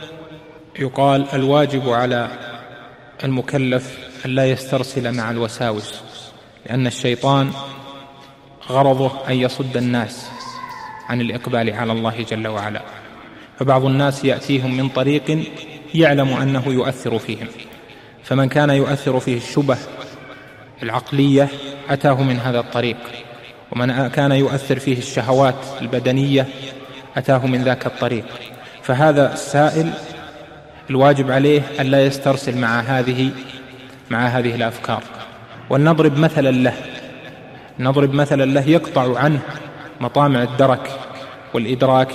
يقال الواجب على المكلف أن لا يسترسل مع الوساوس، لأن الشيطان غرضه أن يصد الناس عن الإقبال على الله جل وعلا. فبعض الناس يأتيهم من طريق يعلم أنه يؤثر فيهم، فمن كان يؤثر فيه الشبه العقلية أتاه من هذا الطريق، ومن كان يؤثر فيه الشهوات البدنية أتاه من ذاك الطريق. فهذا السائل الواجب عليه أن لا يسترسل مع هذه مع هذه الأفكار. ولنضرب مثلا له نضرب مثلا له يقطع عنه مطامع الدرك والإدراك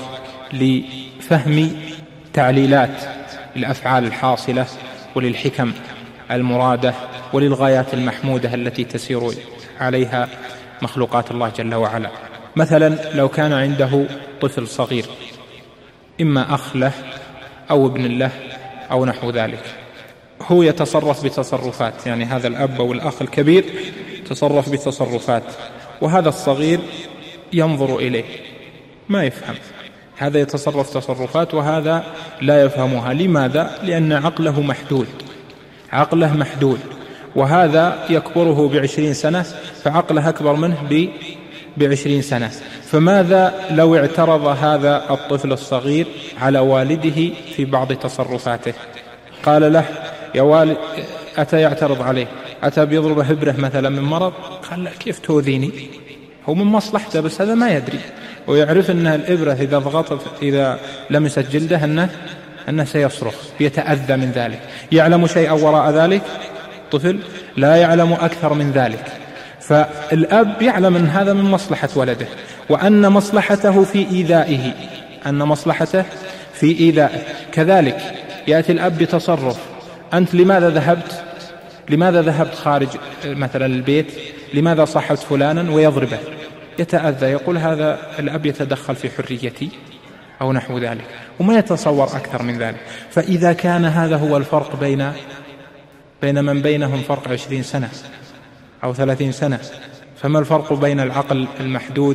لفهم تعليلات الأفعال الحاصلة وللحكم المرادة وللغايات المحمودة التي تسير عليها مخلوقات الله جل وعلا. مثلا لو كان عنده طفل صغير، إما أخ له أو ابن له أو نحو ذلك، هو يتصرف بتصرفات، يعني هذا الأب أو الأخ الكبير تصرف بتصرفات، وهذا الصغير ينظر إليه ما يفهم، هذا يتصرف تصرفات وهذا لا يفهمها. لماذا؟ لأن عقله محدود عقله محدود وهذا يكبره بعشرين سنة، فعقله أكبر منه بعشرين سنة. فماذا لو اعترض هذا الطفل الصغير على والده في بعض تصرفاته؟ قال له يا والد، أتى يعترض عليه، أتى بيضربه هبره مثلا من مرض، قال له كيف تؤذيني؟ هو من مصلحته، بس هذا ما يدري، ويعرف أن الإبرة إذا ضغطت إذا لمست جلده أنه, أنه سيصرخ، يتأذى من ذلك. يعلم شيئا وراء ذلك؟ طفل لا يعلم أكثر من ذلك. فالأب يعلم أن هذا من مصلحة ولده، وأن مصلحته في إيذائه أن مصلحته في إيذائه. كذلك يأتي الأب بتصرف، أنت لماذا ذهبت لماذا ذهبت خارج مثلا البيت، لماذا صاحبت فلانا، ويضربه، يتأذى، يقول هذا الأب يتدخل في حريتي أو نحو ذلك، وما يتصور أكثر من ذلك. فإذا كان هذا هو الفرق بين بين من بينهم فرق عشرين سنة أو ثلاثين سنة، فما الفرق بين العقل المحدود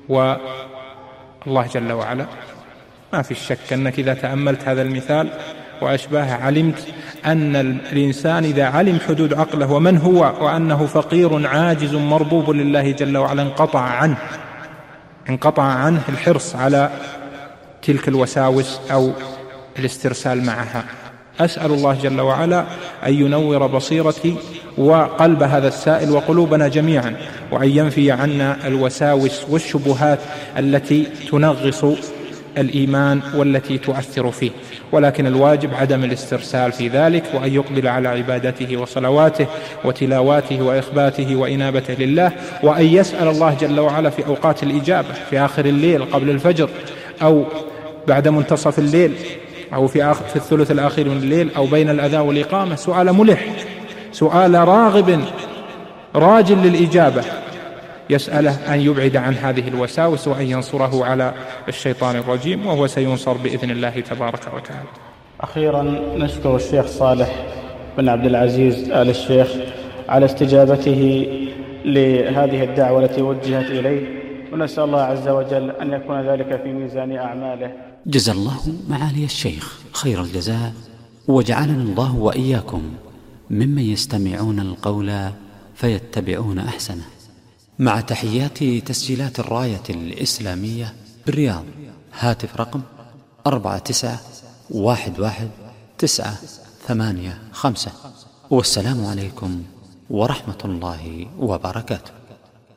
والله جل وعلا؟ ما في الشك أنك إذا تأملت هذا المثال وأشباهه علمت أن الإنسان إذا علم حدود عقله ومن هو وأنه فقير عاجز مربوب لله جل وعلا انقطع عنه انقطع عنه الحرص على تلك الوساوس أو الاسترسال معها. أسأل الله جل وعلا أن ينور بصيرتي وقلب هذا السائل وقلوبنا جميعا، وأن ينفي عنا الوساوس والشبهات التي تنغص الإيمان والتي تؤثر فيه، ولكن الواجب عدم الاسترسال في ذلك، وأن يقبل على عبادته وصلواته وتلاواته وإخباته وإنابته لله، وأن يسأل الله جل وعلا في أوقات الإجابة في آخر الليل قبل الفجر أو بعد منتصف الليل أو في, آخر في الثلث الأخير من الليل أو بين الأذان والإقامة سؤال ملح، سؤال راغب راجل للإجابة، يسأله أن يبعد عن هذه الوساوس وأن ينصره على الشيطان الرجيم، وهو سينصر بإذن الله تبارك وتعالى. أخيرا نشكر الشيخ صالح بن عبد العزيز آل الشيخ على استجابته لهذه الدعوة التي وجهت إليه، ونسأل الله عز وجل أن يكون ذلك في ميزان أعماله. جزا الله معالي الشيخ خير الجزاء، وجعلنا الله وإياكم ممن يستمعون القول فيتبعون أحسنه. مع تحيات تسجيلات الراية الإسلامية بالرياض، هاتف رقم أربعة تسعة واحد واحد تسعة ثمانية خمسة، والسلام عليكم ورحمة الله وبركاته.